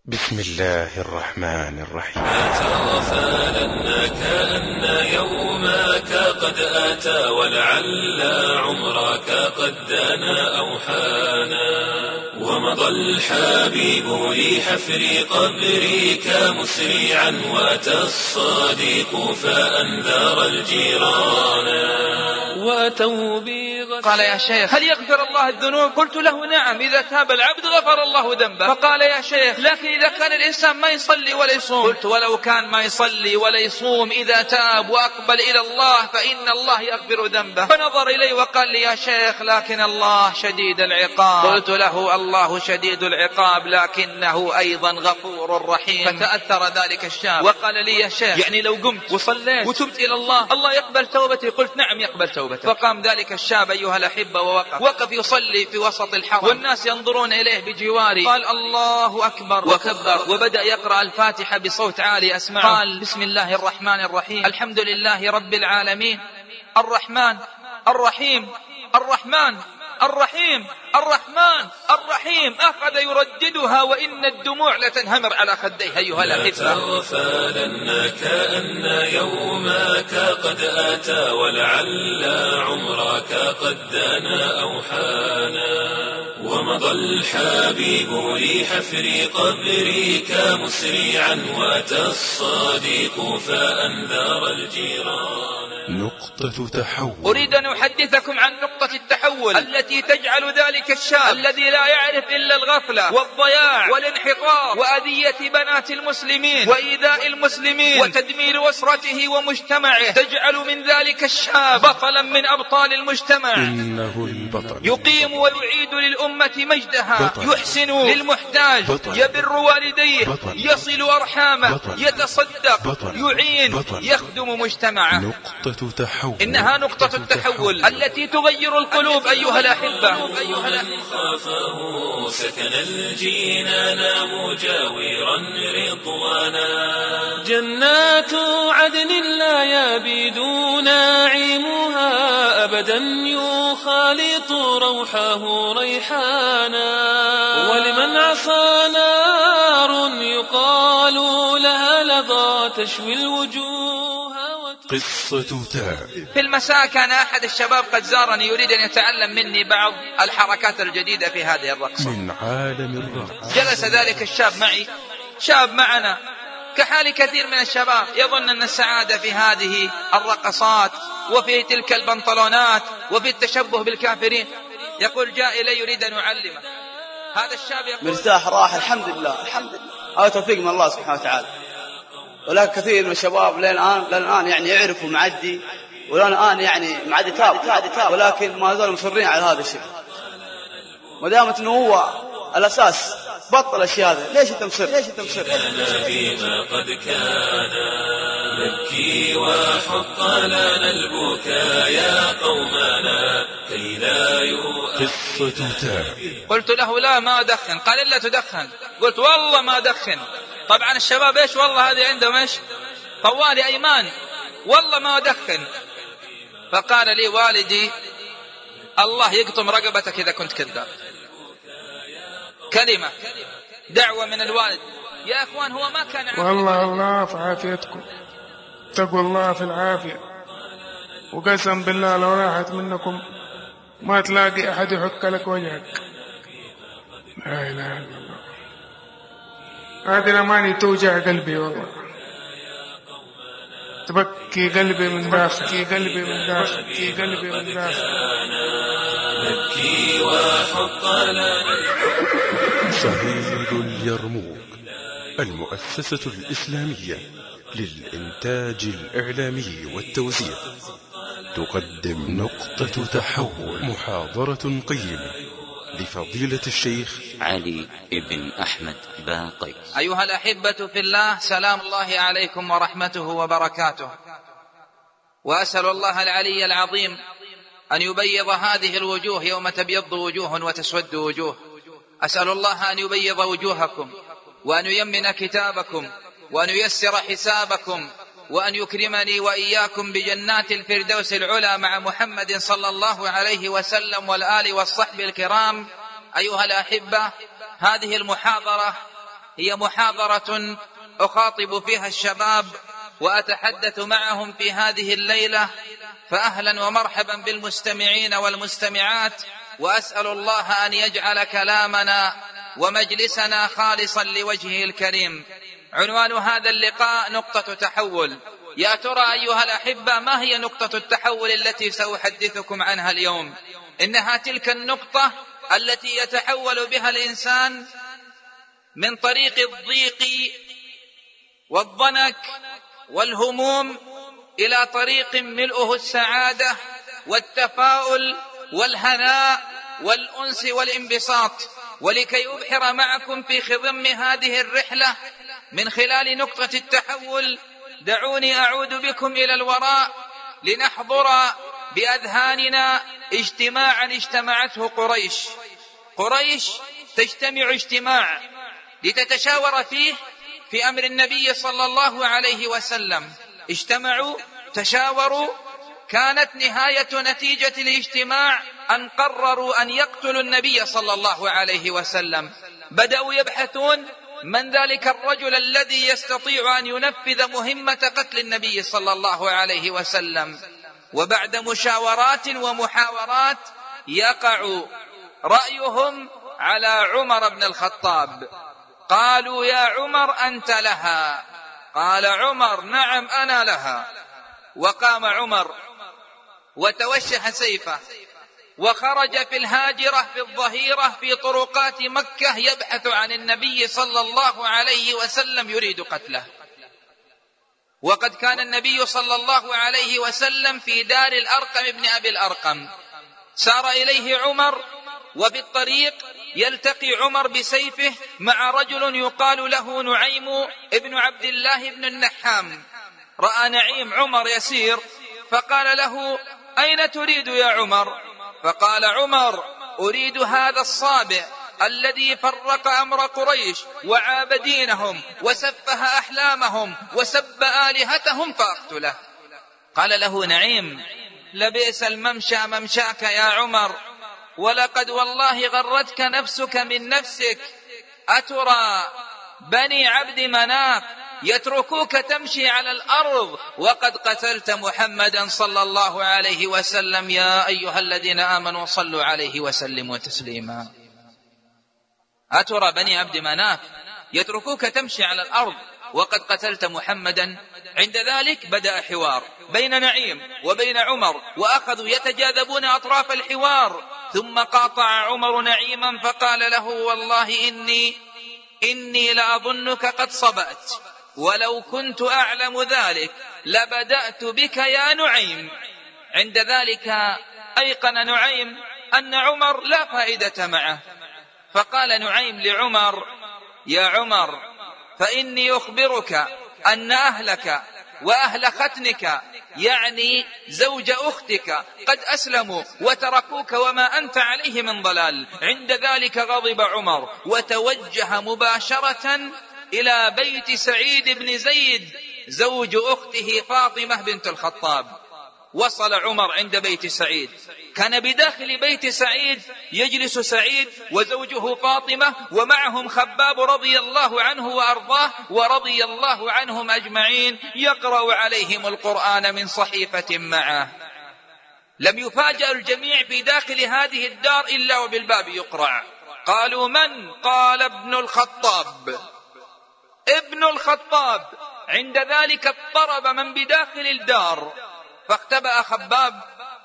بسم الله الرحمن الرحيم. أتغفلن كأن يومك قد أتى ولعل عمرك قد دنا أو حانا ومضى الحبيب لحفر قبرك مسرعا وأتى الصديق فأنذر الجيران وأتوا قال يا شيخ هل يغفر الله الذنوب؟ قلت له نعم، إذا تاب العبد غفر الله ذنبه. فقال يا شيخ لكن إذا كان الإنسان ما يصلي ولا يصوم؟ قلت ولو كان ما يصلي ولا يصوم إذا تاب وأقبل إلى الله فإن الله يغفر ذنبه. فنظر إلي وقال لي يا شيخ لكن الله شديد العقاب. قلت له الله شديد العقاب لكنه أيضا غفور رحيم. فتأثر ذلك الشاب وقال لي يا شيخ يعني لو قمت وصليت وتبت إلى الله الله يقبل توبتي؟ قلت نعم يقبل توبتي. فقام ذلك الشاب أيها الأحبة ووقف يصلي في وسط الحرم والناس ينظرون إليه بجواري. قال الله أكبر وكبر وبدأ يقرأ الفاتحة بصوت عالي أسمعه. قال بسم الله الرحمن الرحيم الحمد لله رب العالمين الرحمن الرحيم الرحمن الرحيم الرحمن الرحيم. أخذ يرددها وإن الدموع لتنهمر على خديه أيها الأحبة. أتغفلن كأن يومك قد أتى ولعل عمرك قد دنا أو حانا ومضى الحبيب لحفر قبرك مسرعا وأتى الصديق فأنذر الجيران. نقطة تحول. أريد أن أحدثكم عن نقطة التحول التي تجعل ذلك الشاب الذي لا يعرف إلا الغفلة والضياع والانحطاط وأذية بنات المسلمين وإيذاء المسلمين وتدمير أسرته ومجتمعه، تجعل من ذلك الشاب بطلا من أبطال المجتمع. إنه البطل. يقيم ويعيد للأمة مجدها، يحسن للمحتاج، يبر والديه، يصل أرحامه، يتصدق، يعين، يخدم مجتمعه. نقطة تحول. إنها نقطة التحول التي تغير القلوب أيها الأحبة. خافه سكن الجنان مجاورا رضوانا جنات عدن لا يبيد ناعمها أبدا يخالط روحه ريحانا ولمن عصى نار يقال لها لظى تشوي الوجوه. قصة تاب. في المساء كان أحد الشباب قد زارني يريد أن يتعلم مني بعض الحركات الجديدة في هذه الرقصة. من عالم الرقص. جلس ذلك الشاب معي، شاب معنا كحال كثير من الشباب يظن أن السعادة في هذه الرقصات وفي تلك البنطلونات وفي التشبه بالكافرين. يقول جاء إلي يريد أن يعلمه. هذا الشاب يقول مرتاح راح الحمد لله الحمد لله، هذا توفيق من الله سبحانه وتعالى. ولكن كثير من الشباب للآن يعني يعرفوا معدي والآن يعني معدي تاب ولكن ما زالوا مصرين على هذا الشيء. ما دامت انه هو الأساس بطل الشيء هذا، ليش انت مصر؟ بما قد كان نبكي وحق لنا البكاء يا قومنا كي لا قصة تاب. قلت له لا ما أدخن. قال إلا تدخن. قلت والله ما أدخن. طبعا الشباب ايش والله هذه عندهم ايش طوالي ايمان والله ما أدخن. فقال لي والدي الله يقطم رقبتك اذا كنت كذاب. كلمة دعوة من الوالد. يا اخوان هو ما كان والله الله في عافيتكم، اتقوا الله في العافية، وقسم بالله لو راحت منكم ما تلاقي احد يحك لك وجهك. لا اله الا الله، هذه الأماني توجع قلبي والله، تبكي قلبي من داخل، قلبي من داخل، قلبي من داخل. نبكي وحق لنا. صهيل اليرموك، المؤسسة الإسلامية للإنتاج الإعلامي والتوزيع، تقدم نقطة تحول، محاضرة قيمة لفضيلة الشيخ علي بن أحمد باقي. أيها الأحبة في الله، سلام الله عليكم ورحمته وبركاته. وأسأل الله العلي العظيم أن يبيض هذه الوجوه يوم تبيض وجوه وتسود وجوه. أسأل الله أن يبيض وجوهكم وأن ييمن كتابكم وأن ييسر حسابكم وأن يكرمني وإياكم بجنات الفردوس العلى مع محمد صلى الله عليه وسلم والآل والصحب الكرام. أيها الأحبة، هذه المحاضرة هي محاضرة أخاطب فيها الشباب وأتحدث معهم في هذه الليلة، فأهلا ومرحبا بالمستمعين والمستمعات، وأسأل الله أن يجعل كلامنا ومجلسنا خالصا لوجهه الكريم. عنوان هذا اللقاء نقطة تحول. يا ترى أيها الأحبة ما هي نقطة التحول التي سأحدثكم عنها اليوم؟ إنها تلك النقطة التي يتحول بها الإنسان من طريق الضيق والضنك والهموم إلى طريق ملؤه السعادة والتفاؤل والهناء والأنس والانبساط. ولكي أبحر معكم في خضم هذه الرحلة من خلال نقطة التحول، دعوني أعود بكم إلى الوراء لنحضر بأذهاننا اجتماعا اجتمعته قريش تجتمع اجتماع لتتشاور فيه في أمر النبي صلى الله عليه وسلم. اجتمعوا تشاوروا، كانت نهاية نتيجة الاجتماع أن قرروا أن يقتلوا النبي صلى الله عليه وسلم. بدأوا يبحثون من ذلك الرجل الذي يستطيع أن ينفذ مهمة قتل النبي صلى الله عليه وسلم. وبعد مشاورات ومحاورات يقع رأيهم على عمر بن الخطاب. قالوا يا عمر أنت لها. قال عمر نعم أنا لها. وقام عمر وتوشح سيفه وخرج في الهاجرة في الظهيرة في طرقات مكة يبحث عن النبي صلى الله عليه وسلم يريد قتله. وقد كان النبي صلى الله عليه وسلم في دار الأرقم ابن أبي الأرقم. سار إليه عمر، وبالطريق يلتقي عمر بسيفه مع رجل يقال له نعيم ابن عبد الله بن النحام. رأى نعيم عمر يسير فقال له أين تريد يا عمر؟ فقال عمر أريد هذا الصابئ الذي فرق أمر قريش وعاب دينهم وسفه أحلامهم وسب آلهتهم فأقتله. قال له نعيم لبئس الممشى ممشاك يا عمر، ولقد والله غرتك نفسك من نفسك. أترى بني عبد مناف يتركوك تمشي على الأرض وقد قتلت محمدا صلى الله عليه وسلم؟ يا أيها الذين آمنوا صلوا عليه وسلموا تسليما. أترى بني عبد مناف يتركوك تمشي على الأرض وقد قتلت محمدا؟ عند ذلك بدأ حوار بين نعيم وبين عمر، وأخذوا يتجاذبون أطراف الحوار. ثم قاطع عمر نعيما فقال له والله إني لأظنك قد صبأت، ولو كنت أعلم ذلك لبدأت بك يا نعيم. عند ذلك أيقن نعيم أن عمر لا فائدة معه، فقال نعيم لعمر يا عمر فإني أخبرك أن أهلك وأهل ختنك يعني زوج أختك قد أسلموا وتركوك وما أنت عليه من ضلال. عند ذلك غضب عمر وتوجه مباشرة إلى بيت سعيد بن زيد زوج أخته فاطمة بنت الخطاب. وصل عمر عند بيت سعيد، كان بداخل بيت سعيد يجلس سعيد وزوجه فاطمة ومعهم خباب رضي الله عنه وأرضاه ورضي الله عنهم أجمعين يقرأ عليهم القرآن من صحيفة معه. لم يفاجأ الجميع في داخل هذه الدار إلا وبالباب يقرع. قالوا من؟ قال ابن الخطاب. ابن الخطاب. عند ذلك اضطرب من بداخل الدار، فاختبأ خباب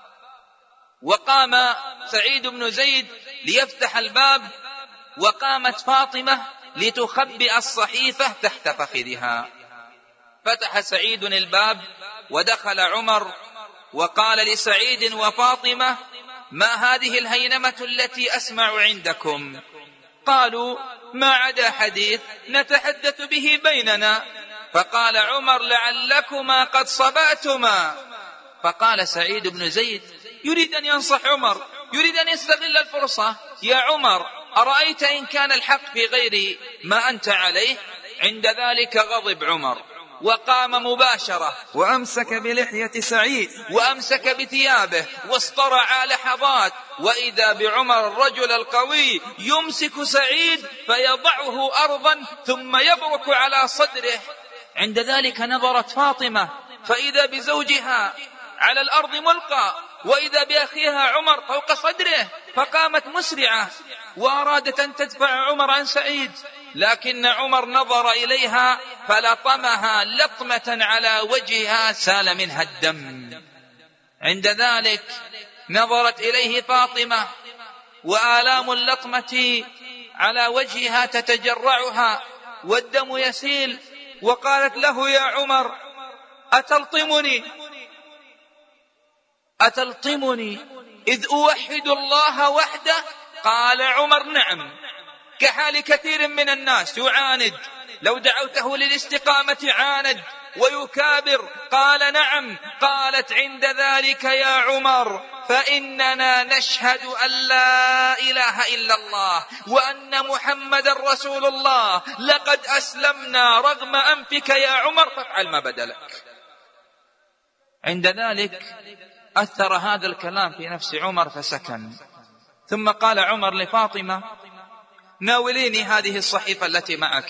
وقام سعيد بن زيد ليفتح الباب، وقامت فاطمة لتخبئ الصحيفة تحت فخذها. فتح سعيد الباب ودخل عمر وقال لسعيد وفاطمة ما هذه الهينمة التي أسمع عندكم؟ قالوا ما عدا حديث نتحدث به بيننا. فقال عمر لعلكما قد صبأتما. فقال سعيد بن زيد يريد أن ينصح عمر، يريد أن يستغل الفرصة. يا عمر أرأيت إن كان الحق في غير ما أنت عليه؟ عند ذلك غضب عمر وقام مباشرة وأمسك بلحية سعيد وأمسك بثيابه واصطرع لحظات، وإذا بعمر الرجل القوي يمسك سعيد فيضعه أرضا ثم يبرك على صدره. عند ذلك نظرت فاطمة فإذا بزوجها على الأرض ملقى، وإذا بأخيها عمر فوق صدره، فقامت مسرعة وأرادت أن تدفع عمر عن سعيد، لكن عمر نظر إليها فلطمها لطمة على وجهها سال منها الدم. عند ذلك نظرت إليه فاطمة وآلام اللطمة على وجهها تتجرعها والدم يسيل، وقالت له: يا عمر أتلطمني إذ أوحد الله وحده؟ قال عمر: نعم، كحال كثير من الناس يعاند، لو دعوته للاستقامة عاند ويكابر. قال: نعم. قالت عند ذلك: يا عمر، فإننا نشهد أن لا إله إلا الله وأن محمد رسول الله، لقد أسلمنا رغم أنفك يا عمر، فافعل ما بدا لك. عند ذلك أثر هذا الكلام في نفس عمر فسكن، ثم قال عمر لفاطمة: ناوليني هذه الصحيفة التي معك،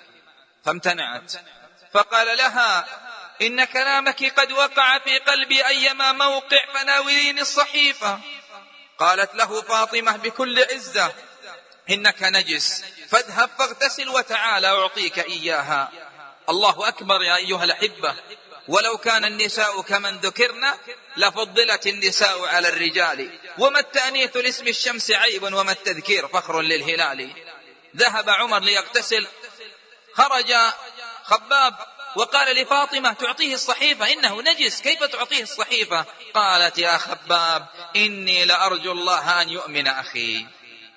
فامتنعت، فقال لها: إن كلامك قد وقع في قلبي أيما موقع، فناوليني الصحيفة. قالت له فاطمة بكل عزة: إنك نجس، فاذهب فاغتسل وتعال أعطيك إياها. الله أكبر يا أيها الأحبة، ولو كان النساء كمن ذكرنا لفضلت النساء على الرجال، وما التأنيث لاسم الشمس عيب وما التذكير فخر للهلال. ذهب عمر ليغتسل، خرج خباب وقال لفاطمة: تعطيه الصحيفة، إنه نجس، كيف تعطيه الصحيفة؟ قالت: يا خباب، إني لأرجو الله أن يؤمن أخي.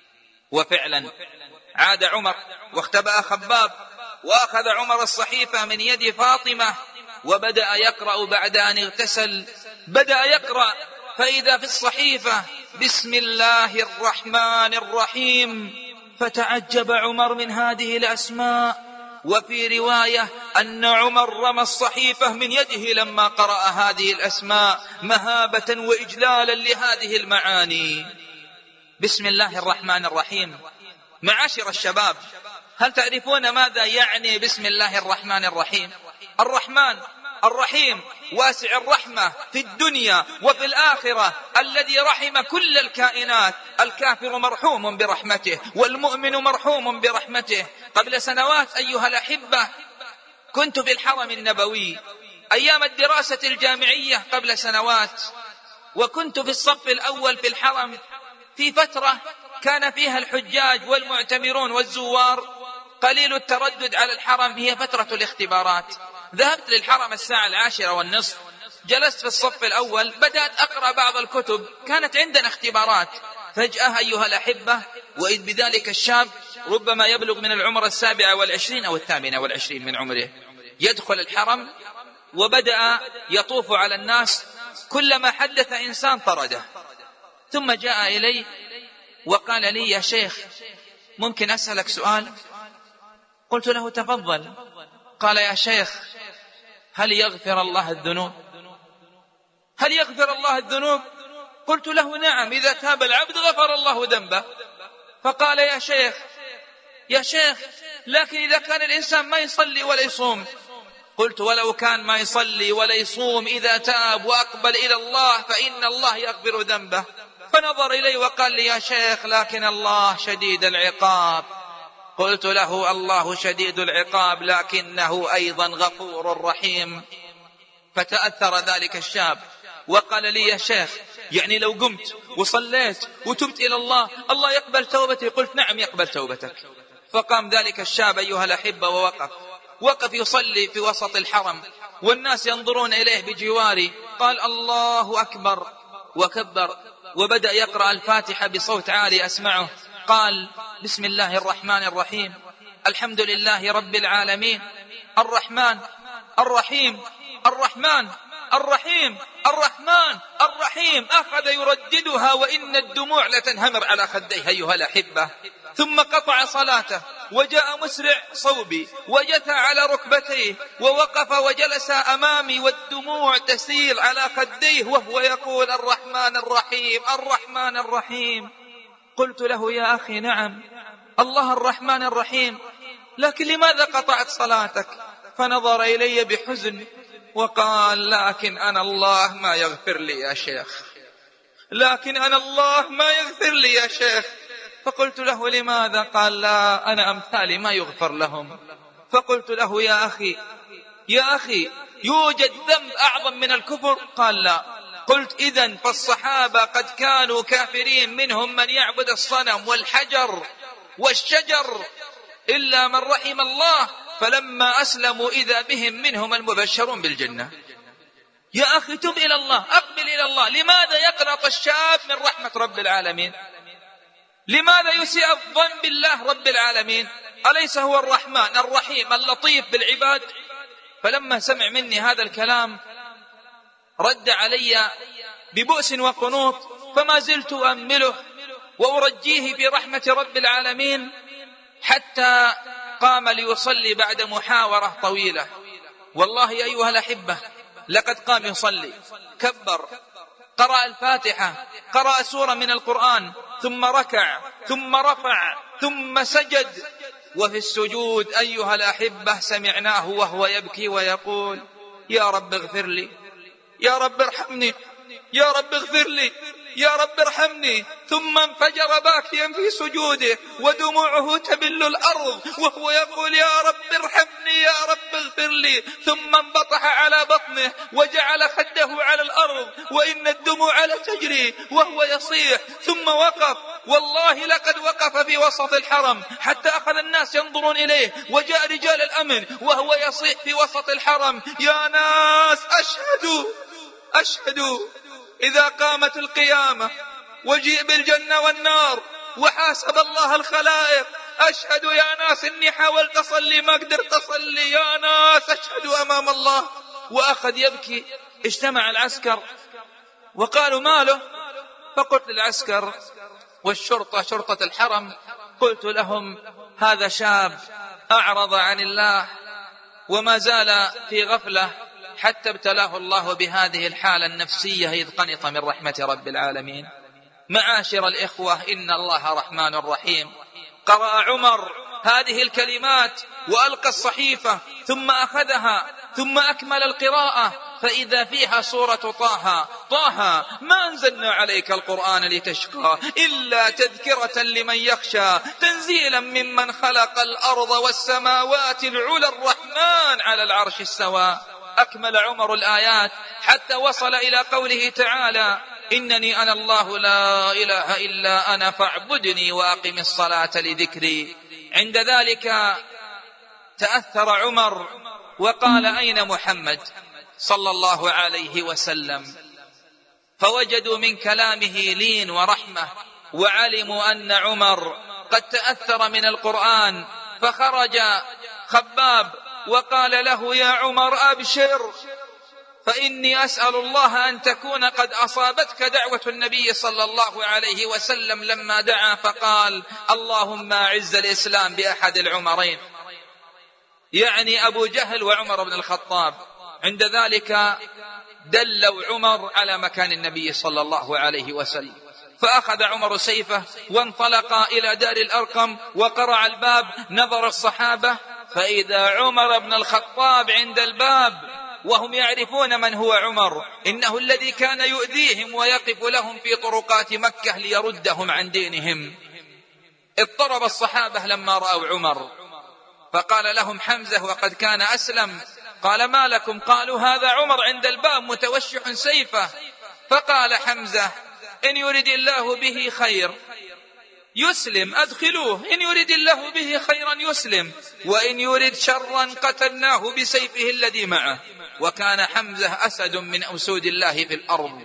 وفعلا عاد عمر واختبأ خباب، وأخذ عمر الصحيفة من يد فاطمة وبدأ يقرأ بعد أن اغتسل. بدأ يقرأ فإذا في الصحيفة: بسم الله الرحمن الرحيم. فتعجب عمر من هذه الأسماء، وفي رواية أن عمر رمى الصحيفة من يده لما قرأ هذه الأسماء مهابة وإجلالا لهذه المعاني. بسم الله الرحمن الرحيم. معاشر الشباب، هل تعرفون ماذا يعني بسم الله الرحمن الرحيم؟ الرحمن الرحيم واسع الرحمة في الدنيا وفي الآخرة، الذي رحم كل الكائنات. الكافر مرحوم برحمته والمؤمن مرحوم برحمته. قبل سنوات أيها الأحبة كنت في الحرم النبوي أيام الدراسة الجامعية قبل سنوات، وكنت في الصف الأول في الحرم في فترة كان فيها الحجاج والمعتمرون والزوار قليل التردد على الحرم، هي فترة الاختبارات. ذهبت للحرم 10:10 جلست في الصف الأول، بدأت أقرأ بعض الكتب، كانت عندنا اختبارات. فجأة أيها الأحبة وإذ بذلك الشاب ربما يبلغ من العمر 27 أو 28 من عمره يدخل الحرم، وبدأ يطوف على الناس، كلما حدث إنسان طرده. ثم جاء إلي وقال لي: يا شيخ، ممكن أسألك سؤال؟ قلت له: تفضل. قال: يا شيخ، هل يغفر الله الذنوب؟ هل يغفر الله الذنوب؟ قلت له: نعم، إذا تاب العبد غفر الله ذنبه. فقال: يا شيخ، لكن إذا كان الإنسان ما يصلي ولا يصوم؟ قلت: ولو كان ما يصلي ولا يصوم، إذا تاب وأقبل إلى الله فإن الله يغفر ذنبه. فنظر إلي وقال لي: يا شيخ، لكن الله شديد العقاب. قلت له: الله شديد العقاب، لكنه أيضا غفور رحيم. فتأثر ذلك الشاب وقال لي: يا شيخ، يعني لو قمت وصليت وتبت إلى الله، الله يقبل توبتي؟ قلت: نعم، يقبل توبتك. فقام ذلك الشاب أيها الأحبة ووقف يصلي في وسط الحرم والناس ينظرون إليه بجواري. قال: الله أكبر، وكبر وبدأ يقرأ الفاتحة بصوت عالي أسمعه. قال: بسم الله الرحمن الرحيم، الحمد لله رب العالمين، الرحمن الرحيم، الرحمن الرحيم، الرحمن الرحيم. أخذ يرددها وإن الدموع لتنهمر على خديه أيها الأحبة. ثم قطع صلاته وجاء مسرع صوبي وجثى على ركبتيه ووقف وجلس أمامي والدموع تسيل على خديه وهو يقول الرحمن الرحيم الرحمن الرحيم. قلت له يا أخي نعم الله الرحمن الرحيم، لكن لماذا قطعت صلاتك؟ فنظر إلي بحزن وقال لكن أنا الله ما يغفر لي يا شيخ، لكن أنا الله ما يغفر لي يا شيخ. فقلت له لماذا؟ قال لا أنا أمثالي ما يغفر لهم. فقلت له يا أخي يوجد ذنب أعظم من الكفر؟ قال لا. قلت إذن فالصحابة قد كانوا كافرين، منهم من يعبد الصنم والحجر والشجر إلا من رحم الله، فلما أسلموا إذا بهم منهم المبشرون بالجنة. يا أخي تب إلى الله، أقبل إلى الله. لماذا يقنط الشاب من رحمة رب العالمين؟ لماذا يسيء الظن بالله رب العالمين؟ أليس هو الرحمن الرحيم اللطيف بالعباد؟ فلما سمع مني هذا الكلام رد علي ببؤس وقنوط، فما زلت أؤمله وأرجيه في رحمة رب العالمين حتى قام ليصلي بعد محاورة طويلة. والله أيها الأحبة لقد قام يصلي، كبر، قرأ الفاتحة، قرأ سورة من القرآن، ثم ركع، ثم رفع، ثم سجد. وفي السجود أيها الأحبة سمعناه وهو يبكي ويقول يا رب اغفر لي، يا رب ارحمني، يا رب اغفر لي، يا رب ارحمني. ثم انفجر باكيا في سجوده ودموعه تبل الأرض وهو يقول يا رب ارحمني، يا رب اغفر لي. ثم انبطح على بطنه وجعل خده على الأرض وإن الدموع لتجري وهو يصيح. ثم وقف، والله لقد وقف في وسط الحرم حتى أخذ الناس ينظرون إليه، وجاء رجال الأمن وهو يصيح في وسط الحرم يا ناس أشهدوا إذا قامت القيامة وجيء بالجنة والنار وحاسب الله الخلائق، أشهد يا ناس إني حاولت أصلي ما قدرت أصلي، يا ناس أشهدوا أمام الله. وأخذ يبكي. اجتمع العسكر وقالوا ماله؟ فقلت للعسكر والشرطة شرطة الحرم، قلت لهم هذا شاب أعرض عن الله وما زال في غفلة حتى ابتلاه الله بهذه الحالة النفسية إذ قنط من رحمة رب العالمين. معاشر الإخوة إن الله رحمن رحيم. قرأ عمر هذه الكلمات وألقى الصحيفة ثم أخذها ثم أكمل القراءة فإذا فيها سورة طه ما أنزلنا عليك القرآن لتشقى إلا تذكرة لمن يخشى تنزيلا ممن خلق الأرض والسماوات العلى الرحمن على العرش استوى. أكمل عمر الآيات حتى وصل إلى قوله تعالى إنني أنا الله لا إله إلا أنا فاعبدني وأقم الصلاة لذكري. عند ذلك تأثر عمر وقال أين محمد صلى الله عليه وسلم؟ فوجدوا من كلامه لين ورحمة وعلموا أن عمر قد تأثر من القرآن، فخرج خباب وقال له يا عمر أبشر فإني أسأل الله أن تكون قد أصابتك دعوة النبي صلى الله عليه وسلم لما دعا فقال اللهم أعز الإسلام بأحد العمرين، يعني أبو جهل وعمر بن الخطاب. عند ذلك دلوا عمر على مكان النبي صلى الله عليه وسلم، فأخذ عمر سيفه وانطلق إلى دار الأرقم وقرع الباب. نظر الصحابة فإذا عمر بن الخطاب عند الباب وهم يعرفون من هو عمر، إنه الذي كان يؤذيهم ويقف لهم في طرقات مكة ليردهم عن دينهم. اضطرب الصحابة لما رأوا عمر، فقال لهم حمزة وقد كان أسلم، قال ما لكم؟ قالوا هذا عمر عند الباب متوشح سيفه. فقال حمزة إن يريد الله به خير يسلم أدخلوه، إن يريد الله به خيرا يسلم، وإن يريد شرا قتلناه بسيفه الذي معه. وكان حمزة أسد من أسود الله في الأرض.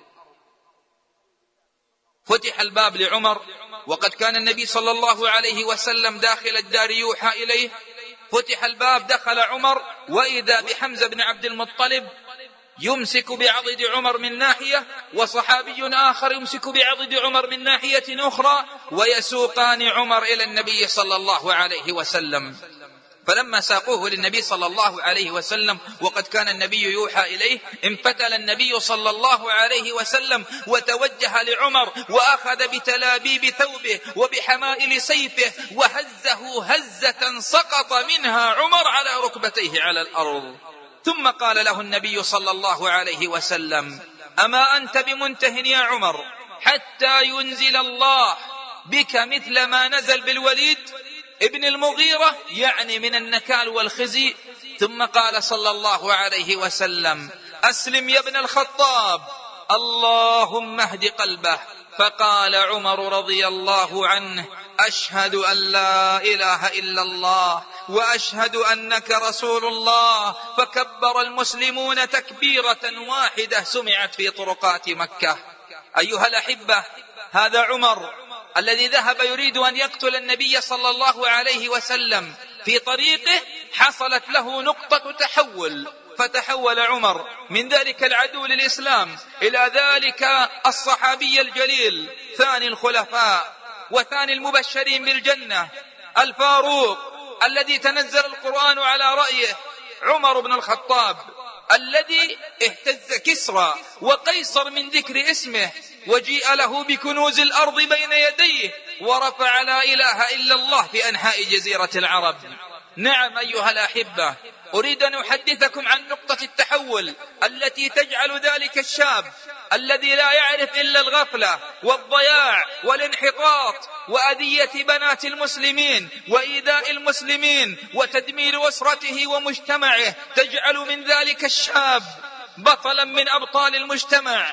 فتح الباب لعمر وقد كان النبي صلى الله عليه وسلم داخل الدار يوحى إليه. فتح الباب، دخل عمر وإذا بحمزة بن عبد المطلب يمسك بعضد عمر من ناحية، وصحابي آخر يمسك بعضد عمر من ناحية أخرى، ويسوقان عمر إلى النبي صلى الله عليه وسلم. فلما ساقوه للنبي صلى الله عليه وسلم وقد كان النبي يوحى إليه، انفتل النبي صلى الله عليه وسلم وتوجه لعمر وأخذ بتلابيب ثوبه وبحمائل سيفه وهزه هزة سقط منها عمر على ركبتيه على الأرض. ثم قال له النبي صلى الله عليه وسلم: أما أنت بمنته يا عمر حتى ينزل الله بك مثل ما نزل بالوليد ابن المغيرة، يعني من النكال والخزي. ثم قال صلى الله عليه وسلم: أسلم يا ابن الخطاب، اللهم اهد قلبه. فقال عمر رضي الله عنه: أشهد أن لا إله إلا الله وأشهد أنك رسول الله. فكبر المسلمون تكبيرة واحدة سمعت في طرقات مكة. أيها الأحبة، هذا عمر الذي ذهب يريد أن يقتل النبي صلى الله عليه وسلم. في طريقه حصلت له نقطة تحول، فتحول عمر من ذلك العدو للإسلام إلى ذلك الصحابي الجليل، ثاني الخلفاء وثاني المبشرين بالجنة، الفاروق الذي تنزل القرآن على رأيه، عمر بن الخطاب الذي اهتز كسرى وقيصر من ذكر اسمه، وجيء له بكنوز الأرض بين يديه، ورفع لا إله إلا الله في أنحاء جزيرة العرب. نعم أيها الأحبة، أريد أن أحدثكم عن نقطة التحول التي تجعل ذلك الشاب الذي لا يعرف إلا الغفلة والضياع والانحطاط وأذية بنات المسلمين وإيذاء المسلمين وتدمير أسرته ومجتمعه، تجعل من ذلك الشاب بطلا من أبطال المجتمع،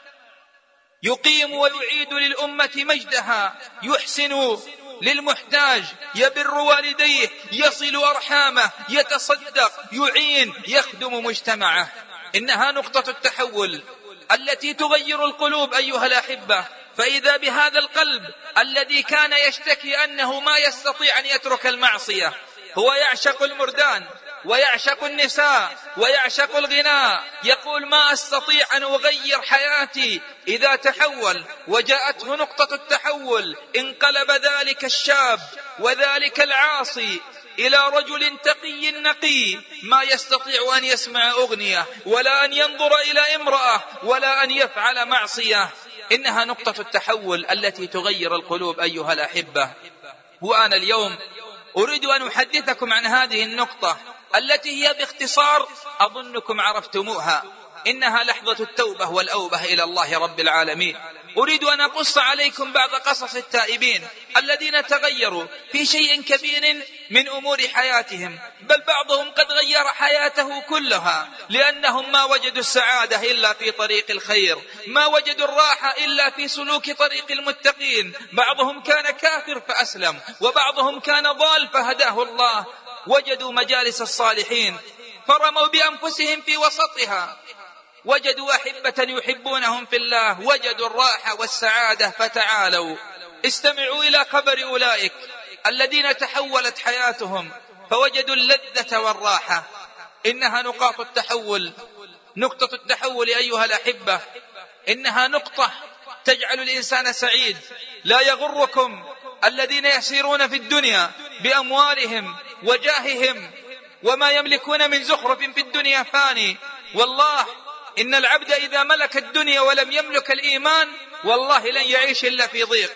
يقيم ويعيد للأمة مجدها، يحسن للمحتاج، يبر والديه، يصل أرحامه، يتصدق، يعين، يخدم مجتمعه. إنها نقطة التحول التي تغير القلوب أيها الأحبة. فإذا بهذا القلب الذي كان يشتكي أنه ما يستطيع أن يترك المعصية، هو يعشق المردان ويعشق النساء ويعشق الغناء، يقول ما أستطيع أن أغير حياتي. إذا تحول وجاءته نقطة التحول، انقلب ذلك الشاب وذلك العاصي إلى رجل تقي نقي، ما يستطيع أن يسمع أغنية ولا أن ينظر إلى امرأة ولا أن يفعل معصية. إنها نقطة التحول التي تغير القلوب أيها الأحبة. وأنا اليوم أريد أن أحدثكم عن هذه النقطة التي هي باختصار أظنكم عرفتموها، إنها لحظة التوبة والأوبة إلى الله رب العالمين. أريد أن أقص عليكم بعض قصص التائبين الذين تغيروا في شيء كبير من أمور حياتهم، بل بعضهم قد غير حياته كلها، لأنهم ما وجدوا السعادة إلا في طريق الخير، ما وجدوا الراحة إلا في سلوك طريق المتقين. بعضهم كان كافر فأسلم، وبعضهم كان ضال فهداه الله. وجدوا مجالس الصالحين فرموا بأنفسهم في وسطها، وجدوا أحبة يحبونهم في الله، وجدوا الراحة والسعادة. فتعالوا استمعوا إلى خبر أولئك الذين تحولت حياتهم فوجدوا اللذة والراحة. إنها نقاط التحول. نقطة التحول أيها الأحبة إنها نقطة تجعل الإنسان سعيد. لا يغركم الذين يسيرون في الدنيا بأموالهم وجاههم وما يملكون من زخرف في الدنيا فاني. والله إن العبد إذا ملك الدنيا ولم يملك الإيمان والله لن يعيش إلا في ضيق.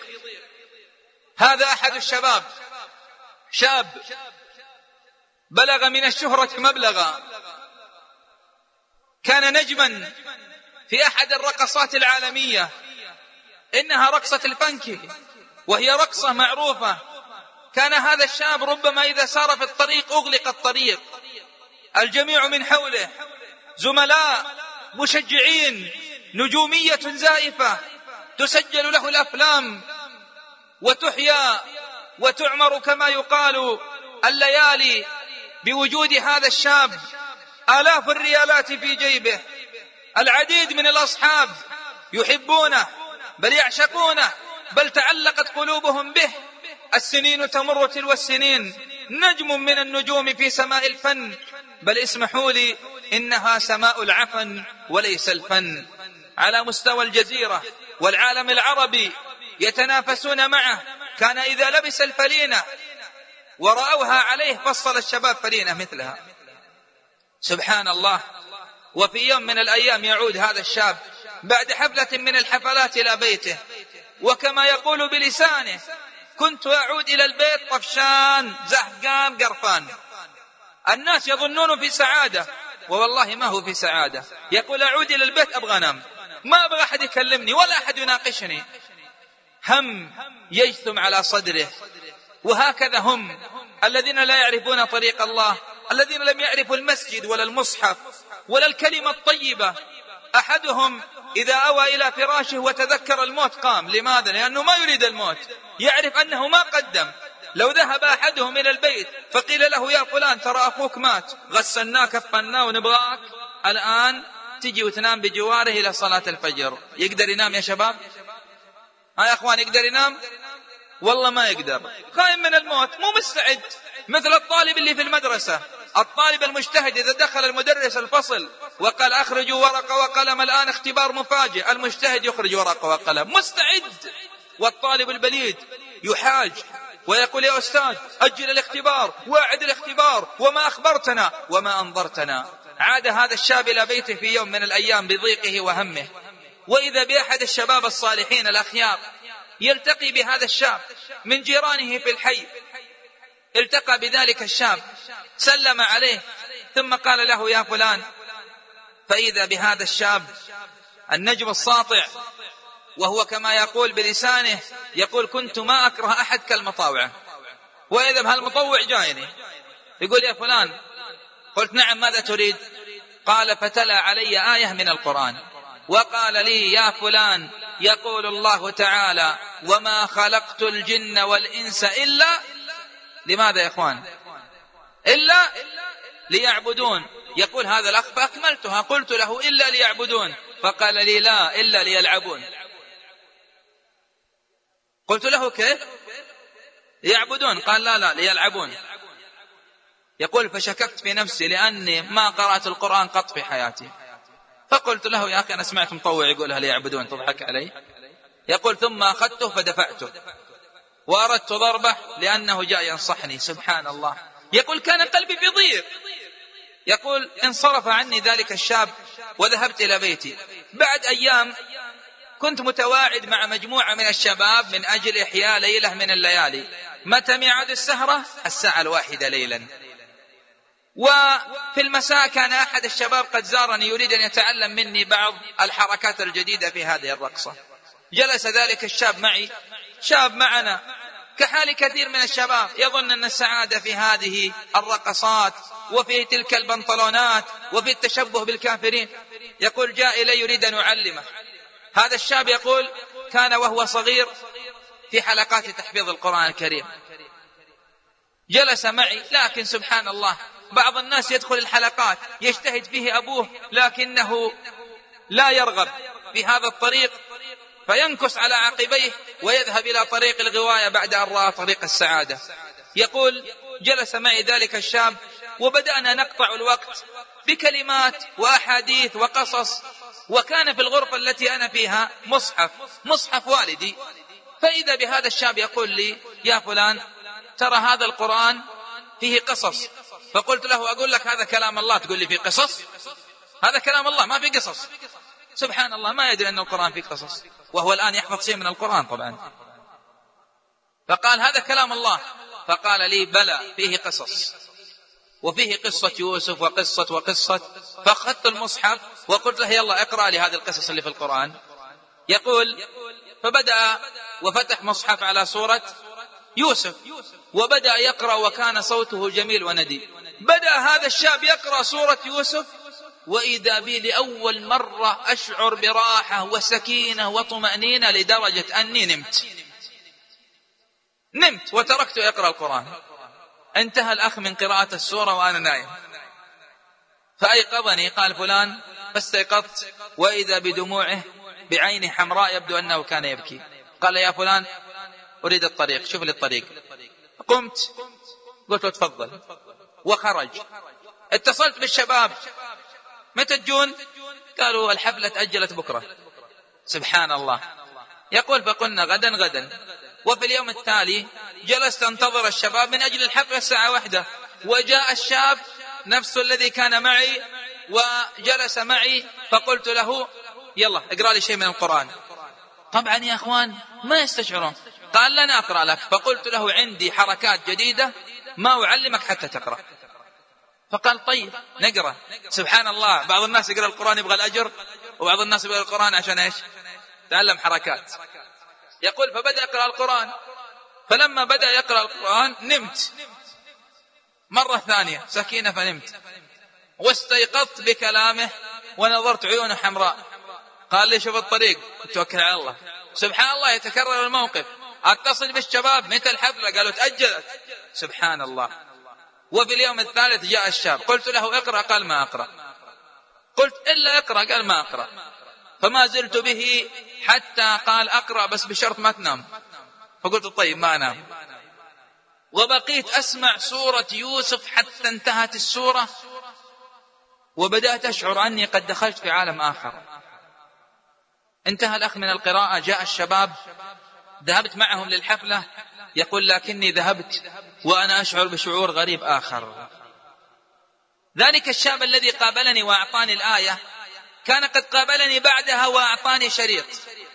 هذا أحد الشباب، شاب بلغ من الشهرة مبلغا، كان نجما في أحد الرقصات العالمية، إنها رقصة الفانكي وهي رقصة معروفة. كان هذا الشاب ربما إذا سار في الطريق أغلق الطريق، الجميع من حوله زملاء مشجعين، نجومية زائفة، تسجل له الأفلام وتحيا وتعمر كما يقال الليالي بوجود هذا الشاب. آلاف الريالات في جيبه، العديد من الأصحاب يحبونه بل يعشقونه بل تعلقت قلوبهم به. السنين تمر تلو السنين، نجم من النجوم في سماء الفن. بل اسمحوا لي إنها سماء العفن وليس الفن. على مستوى الجزيرة والعالم العربي يتنافسون معه. كان إذا لبس الفلينة ورأوها عليه فصل الشباب فلينة مثلها. سبحان الله. وفي يوم من الأيام يعود هذا الشاب بعد حفلة من الحفلات إلى بيته، وكما يقول بلسانه: كنت أعود إلى البيت طفشان زهقان قرفان. الناس يظنون في سعادة، ووالله ما هو في سعادة. يقول: أعود إلى البيت أبغى أنام، ما أبغى أحد يكلمني ولا أحد يناقشني. هم يجثم على صدره. وهكذا هم الذين لا يعرفون طريق الله، الذين لم يعرفوا المسجد ولا المصحف ولا الكلمة الطيبة. أحدهم إذا أوى إلى فراشه وتذكر الموت قام. لماذا؟ لأنه ما يريد الموت، يعرف أنه ما قدم. لو ذهب أحدهم إلى البيت فقيل له: يا فلان ترى أخوك مات، غسلناه كفناه ونبغاك الآن تجي وتنام بجواره إلى صلاة الفجر، يقدر ينام يا شباب؟ يا أخوان يقدر ينام؟ والله ما يقدر. خايف من الموت، مو مستعد. مثل الطالب اللي في المدرسة، الطالب المجتهد إذا دخل المدرس الفصل وقال: أخرجوا ورقة وقلم الآن اختبار مفاجئ، المجتهد يخرج ورقة وقلم مستعد. والطالب البليد يحاج ويقول: يا أستاذ أجل الاختبار واعد الاختبار، وما أخبرتنا وما أنظرتنا. عاد هذا الشاب إلى بيته في يوم من الأيام بضيقه وهمه، وإذا بأحد الشباب الصالحين الأخيار يلتقي بهذا الشاب من جيرانه في الحي. التقى بذلك الشاب، سلم عليه، ثم قال له: يا فلان. فإذا بهذا الشاب النجم الساطع، وهو كما يقول بلسانه، يقول: كنت ما أكره أحد كالمطاوعة. وإذا بهالمطوع جايني يقول: يا فلان. قلت: نعم، ماذا تريد؟ قال: فتلا علي آية من القرآن وقال لي: يا فلان، يقول الله تعالى: وما خلقت الجن والإنس إلا. لماذا يا إخوان؟ إلا ليعبدون. يقول هذا الأخ: فأكملتها، قلت له: إلا ليعبدون. فقال لي: لا، إلا ليلعبون. قلت له: كيف يعبدون؟ قال: لا ليلعبون. يقول: فشككت في نفسي لأني ما قرأت القرآن قط في حياتي. فقلت له: يا أخي أنا سمعت مطوع يقولها ليعبدون، تضحك علي؟ يقول: ثم أخذته فدفعته وأردت ضربه لأنه جاء ينصحني. سبحان الله. يقول: كان قلبي في ضيق. يقول: انصرف عني ذلك الشاب وذهبت إلى بيتي. بعد أيام كنت متواعد مع مجموعة من الشباب من أجل إحياء ليلة من الليالي. متى ميعاد السهرة؟ 1:00 ليلا. وفي المساء كان أحد الشباب قد زارني يريد أن يتعلم مني بعض الحركات الجديدة في هذه الرقصة. جلس ذلك الشاب معي، شاب معنا كحال كثير من الشباب، يظن أن السعادة في هذه الرقصات وفي تلك البنطلونات وفي التشبه بالكافرين. يقول: جاء إلي يريد أن أعلمه. هذا الشاب يقول: كان وهو صغير في حلقات تحفيظ القرآن الكريم، جلس معي، لكن سبحان الله بعض الناس يدخل الحلقات يجتهد فيه أبوه لكنه لا يرغب في هذا الطريق، فينكس على عقبيه ويذهب إلى طريق الغواية بعد أن رأى طريق السعادة. يقول: جلس معي ذلك الشاب وبدأنا نقطع الوقت بكلمات وأحاديث وقصص، وكان في الغرفة التي أنا فيها مصحف والدي. فإذا بهذا الشاب يقول لي: يا فلان، ترى هذا القرآن فيه قصص. فقلت له: أقول لك هذا كلام الله تقول لي فيه قصص؟ هذا كلام الله ما فيه قصص. سبحان الله، ما يدري أن القرآن فيه قصص، وهو الآن يحفظ شيء من القرآن طبعا. فقال: هذا كلام الله. فقال لي: بلى، فيه قصص، وفيه قصة يوسف وقصة. فأخذت المصحف وقلت له: يلا اقرأ لي هذه القصص اللي في القرآن. يقول: فبدأ وفتح مصحف على سورة يوسف وبدأ يقرأ، وكان صوته جميل وندي. بدأ هذا الشاب يقرأ سورة يوسف، وإذا بي لأول مرة أشعر براحة وسكينة وطمأنينة لدرجة أني نمت وتركت يقرأ القرآن. انتهى الأخ من قراءة السورة وأنا نايم، فأيقظني، قال: فلان. فاستيقظت وإذا بدموعه بعين حمراء يبدو أنه كان يبكي. قال: يا فلان، أريد الطريق، شوف لي الطريق. قمت قلت له: تفضل. وخرج. اتصلت بالشباب متى تجون؟ قالوا الحفلة تأجلت بكرة. سبحان الله. يقول فقلنا غدا. وفي اليوم التالي جلست انتظر الشباب من أجل الحفلة الساعة 1، وجاء الشاب نفسه الذي كان معي وجلس معي، فقلت له يلا اقرأ لي شيء من القرآن. طبعا يا أخوان ما يستشعرون. قال لنا أقرأ لك. فقلت له عندي حركات جديدة ما أعلمك حتى تقرأ. فقال طيب نقرأ. سبحان الله، بعض الناس يقرأ القرآن يبغى الأجر، وبعض الناس يقرأ القرآن عشان إيش؟ تعلم حركات. يقول فبدأ يقرأ القرآن، فلما بدأ يقرأ القرآن نمت مرة ثانية سكينة، فنمت واستيقظت بكلامه ونظرت عيونه حمراء. قال لي شوف الطريق، توكل على الله. سبحان الله، يتكرر الموقف. اتصل بالشباب متى الحفلة؟ قالوا تأجلت. سبحان الله. وفي اليوم الثالث جاء الشاب، قلت له اقرأ، قال ما أقرأ. قلت إلا اقرأ، قال ما أقرأ. فما زلت به حتى قال أقرأ بس بشرط ما تنام. فقلت طيب ما أنام. وبقيت أسمع سورة يوسف حتى انتهت السورة، وبدأت أشعر أني قد دخلت في عالم آخر. انتهى الأخ من القراءة، جاء الشباب، ذهبت معهم للحفلة. يقول لكني ذهبت وأنا أشعر بشعور غريب آخر. ذلك الشاب الذي قابلني وأعطاني الآية كان قد قابلني بعدها وأعطاني شريط.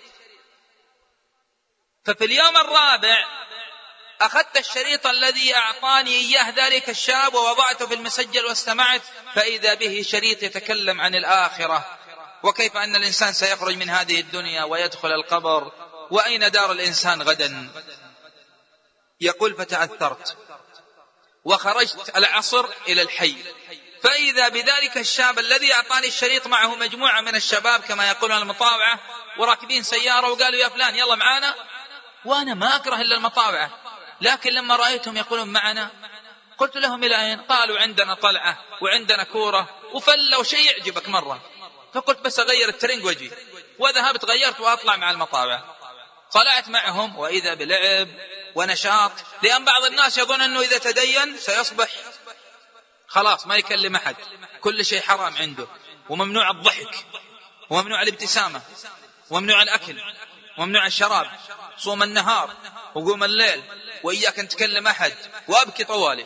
ففي اليوم الرابع أخذت الشريط الذي أعطاني إياه ذلك الشاب ووضعته في المسجل واستمعت، فإذا به شريط يتكلم عن الآخرة، وكيف أن الإنسان سيخرج من هذه الدنيا ويدخل القبر، وأين دار الإنسان غدا. يقول فتأثرت وخرجت العصر إلى الحي، فإذا بذلك الشاب الذي أعطاني الشريط معه مجموعة من الشباب كما يقولون المطاوعة، وراكبين سيارة، وقالوا يا فلان يلا معانا. وأنا ما أكره إلا المطاوعة، لكن لما رأيتهم يقولون معنا قلت لهم إلى أين؟ قالوا عندنا طلعة وعندنا كورة وفلة وشيء يعجبك مرة. فقلت بس أغير الترنج وجي، وذهبت غيرت وأطلع مع المطاوعة. طلعت معهم وإذا بلعب ونشاط، لأن بعض الناس يظن أنه إذا تدين سيصبح خلاص ما يكلم أحد، كل شيء حرام عنده، وممنوع الضحك وممنوع الابتسامة وممنوع الأكل وممنوع الشراب، صوم النهار وقوم الليل، وإياك أن تكلم أحد، وأبكي طوالي.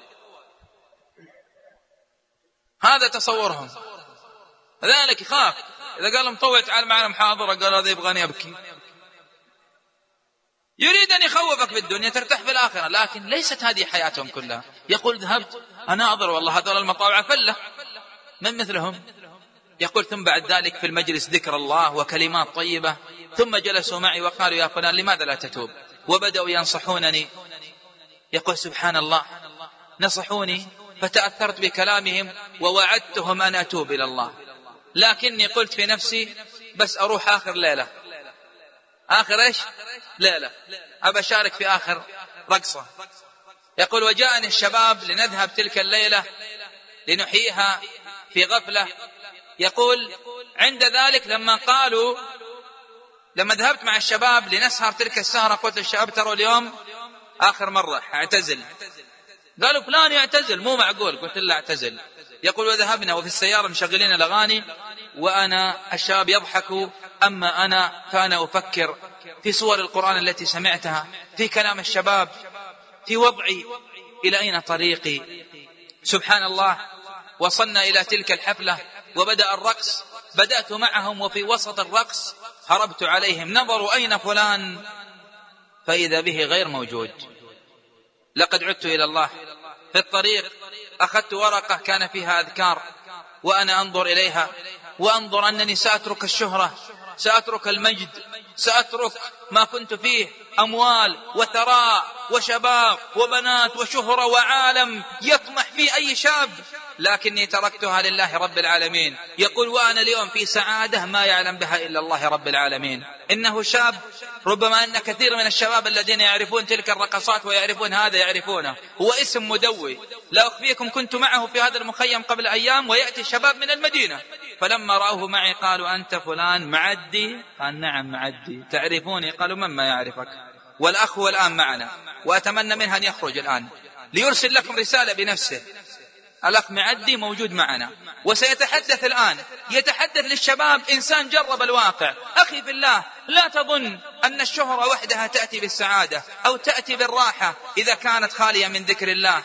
هذا تصورهم. لذلك يخاف إذا قال لهم طوع تعال معنا محاضرة، قال هذا يبغاني أبكي. يريد أن يخوفك بالدنيا ترتاح في الآخرة، لكن ليست هذه حياتهم كلها. يقول ذهبت أناظر والله هذول المطاوعة فلة من مثلهم. يقول ثم بعد ذلك في المجلس ذكر الله وكلمات طيبة، ثم جلسوا معي وقالوا يا فلان لماذا لا تتوب؟ وبدأوا ينصحونني. يقول سبحان الله، نصحوني فتأثرت بكلامهم ووعدتهم أن أتوب إلى الله، لكني قلت في نفسي بس أروح آخر ليلة، آخر إيش؟ ليلة، أبى أشارك في آخر رقصة. يقول وجاءني الشباب لنذهب تلك الليلة لنحييها في غفلة. يقول عند ذلك لما ذهبت مع الشباب لنسهر تلك السهرة، قلت للشباب ترى اليوم آخر مرة أعتزل. قالوا فلان يعتزل، مو معقول. قلت لا أعتزل. يقول وذهبنا وفي السيارة مشغلين الأغاني، وأنا الشباب يضحكوا، أما أنا فأنا أفكر في سور القرآن التي سمعتها، في كلام الشباب، في وضعي إلى أين طريقي. سبحان الله. وصلنا إلى تلك الحفلة وبدأ الرقص، بدأت معهم وفي وسط الرقص هربت عليهم، نظروا أين فلان، فإذا به غير موجود. لقد عدت إلى الله. في الطريق أخذت ورقة كان فيها أذكار، وأنا أنظر إليها وأنظر أنني سأترك الشهرة، سأترك المجد، سأترك ما كنت فيه، أموال وثراء وشباب وبنات وشهرة وعالم يطمح فيه أي شاب، لكني تركتها لله رب العالمين. يقول وأنا اليوم في سعادة ما يعلم بها إلا الله رب العالمين. إنه شاب، ربما أن كثير من الشباب الذين يعرفون تلك الرقصات ويعرفون هذا يعرفونه، هو اسم مدوي. لا أخفيكم كنت معه في هذا المخيم قبل أيام، ويأتي شباب من المدينة، فلما رأوه معي قالوا أنت فلان معدي؟ قال نعم معدي. تعرفوني؟ قالوا من ما يعرفك. والأخ هو الآن معنا، وأتمنى منه أن يخرج الآن ليرسل لكم رسالة بنفسه. الأخ معدي موجود معنا وسيتحدث الآن، يتحدث للشباب إنسان جرب الواقع. أخي في الله، لا تظن أن الشهرة وحدها تأتي بالسعادة أو تأتي بالراحة إذا كانت خالية من ذكر الله.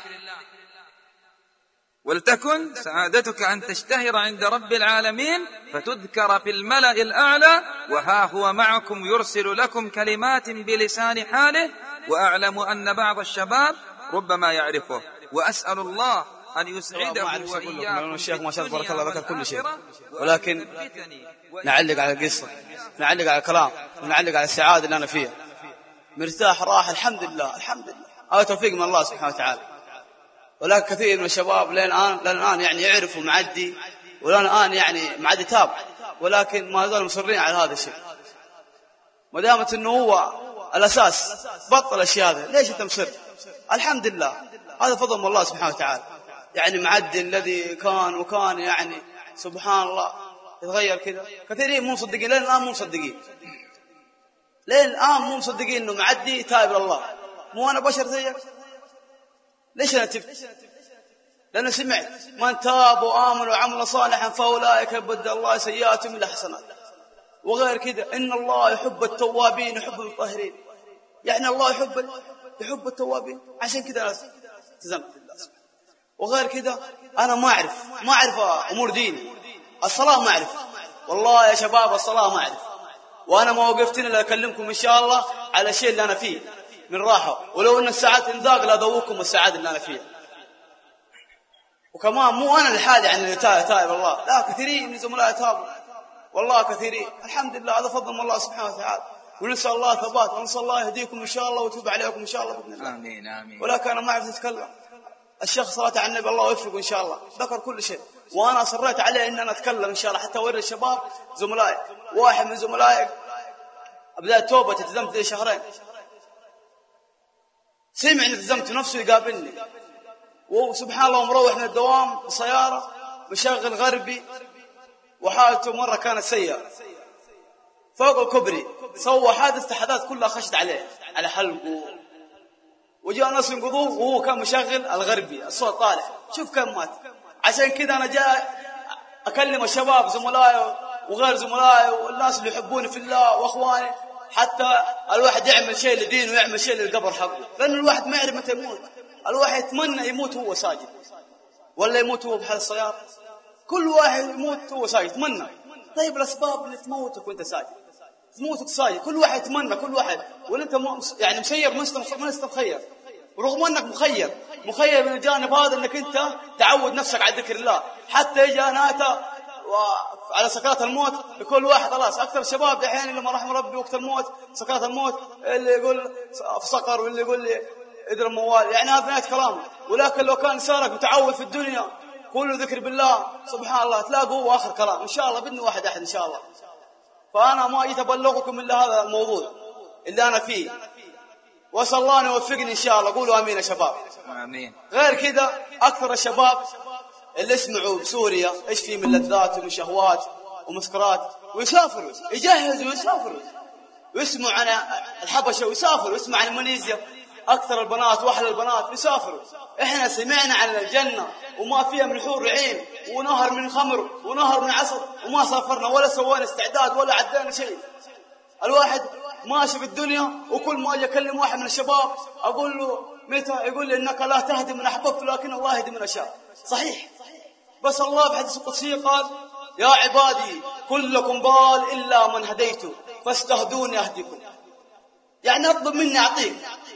ولتكن سعادتك أن تشتهر عند رب العالمين فتذكر في الملأ الأعلى، وها هو معكم يرسل لكم كلمات بلسان حاله، وأعلم أن بعض الشباب ربما يعرفه، وأسأل الله أن يسعده وإياكم. الشيخ ما شاء الله تبارك الله ذكر كل شيء، ولكن نعلق على القصة، نعلق على الكلام، ونعلق على السعادة اللي أنا فيها. مرتاح راحة الحمد لله الحمد لله، هذا توفيق من الله سبحانه وتعالى. ولكن كثير من الشباب لين الآن يعني يعرفوا معدي، ولين الآن يعني معدي تاب، ولكن ما زالوا مصرين على هذا الشيء. ما دامت إنه هو الأساس بطل الأشياء هذا، ليش أنت مصر؟ الحمد لله، هذا فضل من الله سبحانه وتعالى. يعني معدي الذي كان يعني سبحان الله يتغير كذا. كثيرين مو مصدقين لين الآن، مو مصدقين لين الآن، مو مصدقين إنه معدي تائب لله. مو أنا بشر زيك؟ ليش أنا تبت؟ لأنه سمعت من تاب وآمن وعمل صالحا فأولئك يبدل الله سيئاتهم إلى حسنات. وغير كذا إن الله يحب التوابين يحب المطهرين. يعني الله يحب التوابين، عشان كذا أنا التزمت بالله. وغير كذا أنا ما أعرف أمور ديني. الصلاة ما أعرف، والله يا شباب الصلاة ما أعرف، وأنا ما وقفتني إلا أكلمكم إن شاء الله على الشيء اللي أنا فيه من راحة، ولو أن الساعات انذاق لا أدوكم السعادة اللي أنا فيها. وكمان مو أنا لحالي عن اللي تائب الله، لا، كثيرين من زملائي تابوا والله، كثيرين الحمد لله. هذا فضل من الله سبحانه وتعالى، ونسأل الله ثبات، ونسأل الله يهديكم إن شاء الله ويتوب عليكم إن شاء الله بإذن الله. آمين آمين. ولكن أنا ما أعرف أتكلم. الشيخ صلاة على النبي الله يوفقه إن شاء الله، ذكر كل شيء، وأنا أصريت عليه إن أنا أتكلم إن شاء الله حتى أوري الشباب زملائي. واحد من زملائي بدأ توبة التزمت لي شهرين، سمع إني التزمت نفسه يقابلني، وسبحان الله مروح من الدوام بسيارة مشغل غربي، وحالته مرة كانت سيئة، فوق الكبري سوى حادث كلها خشت عليه على حلقه، وجاء ناس ينقضوه وهو كان مشغل الغربي الصوت طالع. شوف كم مات. عشان كذا أنا جاء أكلم الشباب زملائي وغير زملائي والناس اللي يحبوني في الله وأخواني، حتى الواحد يعمل شيء لدينه ويعمل شيء للقبر حقه، لأن الواحد ما يعرف متى يموت. الواحد يتمنى يموت وهو ساجد، ولا يموت وهو بحال السيارة. كل واحد يموت وهو ساجد يتمنى. طيب الأسباب اللي تموتك وأنت ساجد، تموتك ساجد، كل واحد يتمنى، كل واحد. ولا أنت يعني مسير ما أنت مخير، ورغم أنك مخير من الجانب هذا أنك أنت تعود نفسك على ذكر الله. حتى يجي أنا على سكرات الموت لكل واحد خلاص. أكثر الشباب دحين لما رحم ربي وقت الموت سكرات الموت اللي يقول في سكر واللي يقول لي ادري موال، يعني هذا نهاية كلامه. ولكن لو كان إنسانك متعود في الدنيا كله ذكر بالله سبحان الله تلاقوا هو آخر كلام إن شاء الله بإذن واحد أحد إن شاء الله. فأنا ما جيت أبلغكم إلا هذا الموضوع اللي أنا فيه، وأسأل الله أن يوفقني إن شاء الله. قولوا آمين يا شباب. آمين. غير كذا أكثر الشباب اللي اسمعوا بسوريا إيش في من لذات ومن شهوات ومسكرات، ويسافروا يجهزوا ويسافروا، ويسمعوا عن الحبشة ويسافروا، ويسمعوا عن ماليزيا أكثر البنات وأحلى البنات يسافروا. إحنا سمعنا عن الجنة وما فيها من حور عين ونهر من خمر ونهر من عسل، وما سافرنا ولا سوينا استعداد ولا عدينا شيء. الواحد ماشي في الدنيا، وكل ما أجي أكلم واحد من الشباب أقول له متى، يقول لي إنك لا تهدي من أحببت لكن الله يهدي من أشاء. صحيح، بس الله في حديث القدسي قال يا عبادي كلكم ضال إلا من هديته فاستهدوني أهدكم. يعني أطلب مني أعطيك.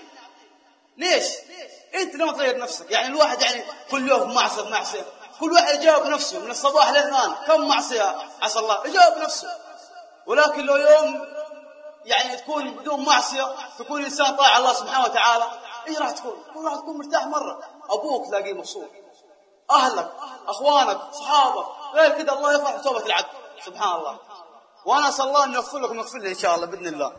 ليش؟ أنت لما تغير نفسك. يعني الواحد يعني كل يوم معصية، كل واحد يجاوب نفسه من الصباح للآن كم معصية عسى الله يجاوب نفسه. ولكن لو يوم يعني تكون بدون معصية، تكون إنسان طايع الله سبحانه وتعالى، إيش راح تكون؟ راح تكون مرتاح مرة. أبوك تلاقيه مبسوط، أهلك، أخوانك، صحابك، غير كده الله يفرح توبة العبد سبحان الله. وأنا أسأل الله أن يغفر لكم ويغفر لي إن شاء الله بإذن الله.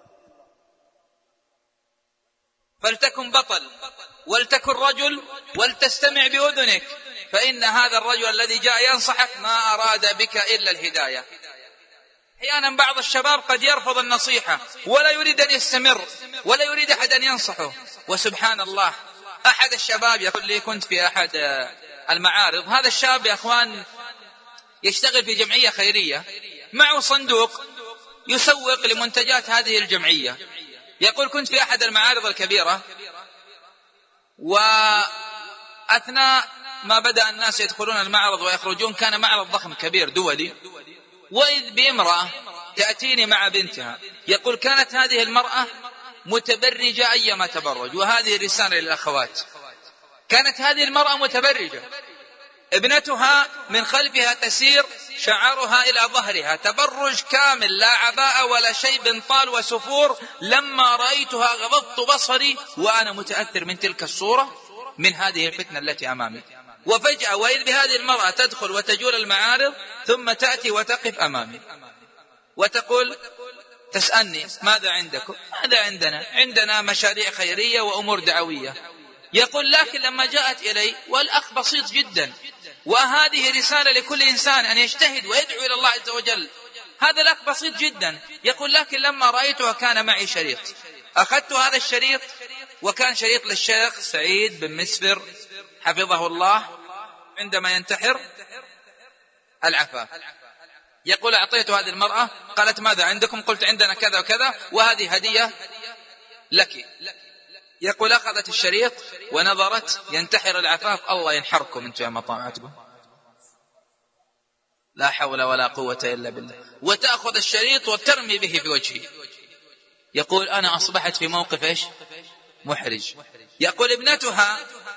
فلتكن بطل، ولتكن رجل، ولتستمع بأذنك، فإن هذا الرجل الذي جاء ينصحك ما أراد بك إلا الهداية. أحيانا بعض الشباب قد يرفض النصيحة ولا يريد أن يستمر ولا يريد أحد أن ينصحه. وسبحان الله، أحد الشباب يقول لي كنت في أحد المعارض. هذا الشاب يا أخوان يشتغل في جمعية خيرية، معه صندوق يسوق لمنتجات هذه الجمعية. يقول كنت في أحد المعارض الكبيرة، وأثناء ما بدأ الناس يدخلون المعرض ويخرجون كان معرض ضخم كبير دولي، وإذ بامرأة تأتيني مع بنتها. يقول كانت هذه المرأة متبرجة أيما تبرج، وهذه رسالة للأخوات. كانت هذه المرأة متبرجة، ابنتها من خلفها تسير شعرها إلى ظهرها، تبرج كامل، لا عباءة ولا شيء، بنطال وسفور. لما رأيتها غضضت بصري وأنا متأثر من تلك الصورة، من هذه الفتنة التي أمامي. وفجأة وإذ بهذه المرأة تدخل وتجول المعارض، ثم تأتي وتقف أمامي وتقول، تسألني ماذا عندكم؟ ماذا عندنا مشاريع خيرية وأمور دعوية. يقول لكن لما جاءت إلي، والأخ بسيط جدا، وهذه رسالة لكل إنسان أن يجتهد ويدعو إلى الله عز وجل، هذا الأخ بسيط جدا. يقول لكن لما رأيتها كان معي شريط، أخذت هذا الشريط، وكان شريط للشيخ سعيد بن مسفر حفظه الله عندما ينتحر العفاف. يقول أعطيت هذه المرأة، قالت ماذا عندكم؟ قلت عندنا كذا وكذا، وهذه هدية لك. يقول أخذت الشريط ونظرت، ينتحر العفاف. الله ينحركم أنتم يا مطاعتكم، لا حول ولا قوة إلا بالله. وتأخذ الشريط وترمي به في وجهي. يقول أنا أصبحت في موقف إيش؟ محرج. يقول ابنتها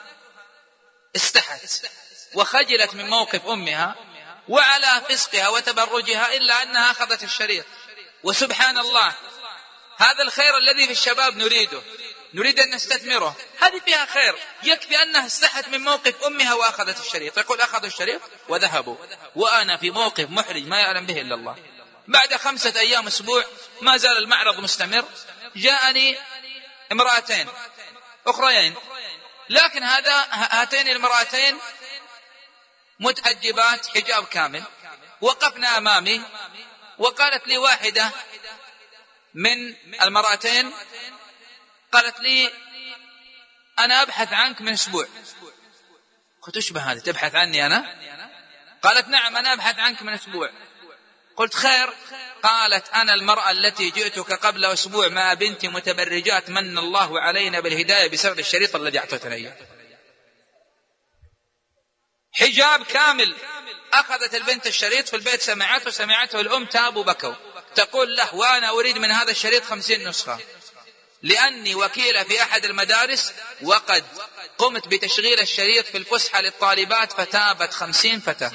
استحت وخجلت من موقف أمها وعلى فسقها وتبرجها، إلا أنها أخذت الشريط. وسبحان الله، هذا الخير الذي في الشباب نريد أن نستثمره، هذه فيها خير. يكفي أنها استحت من موقف أمها وأخذت الشريط. يقول أخذوا الشريط وذهبوا، وأنا في موقف محرج ما يعلم به إلا الله. بعد 5 أيام أسبوع ما زال المعرض مستمر، جاءني امرأتين أخريين، لكن هاتين المرأتين متحجبات حجاب كامل، وقفنا أمامي، وقالت لي واحدة من المرأتين، قالت لي أنا أبحث عنك من أسبوع. قلت أشبه هذه تبحث عني أنا؟ قالت نعم أنا أبحث عنك من أسبوع. قلت خير؟ قالت أنا المرأة التي جئتك قبل أسبوع مع بنتي متبرجات، من الله علينا بالهداية بسبب الشريط الذي أعطيتنا إياه. حجاب كامل. أخذت البنت الشريط في البيت، سمعته الأم، تابوا بكوا. تقول له وأنا أريد من هذا الشريط 50 نسخة، لأني وكيلة في أحد المدارس، وقد قمت بتشغيل الشريط في الفسحة للطالبات، فتابت 50 فتاة.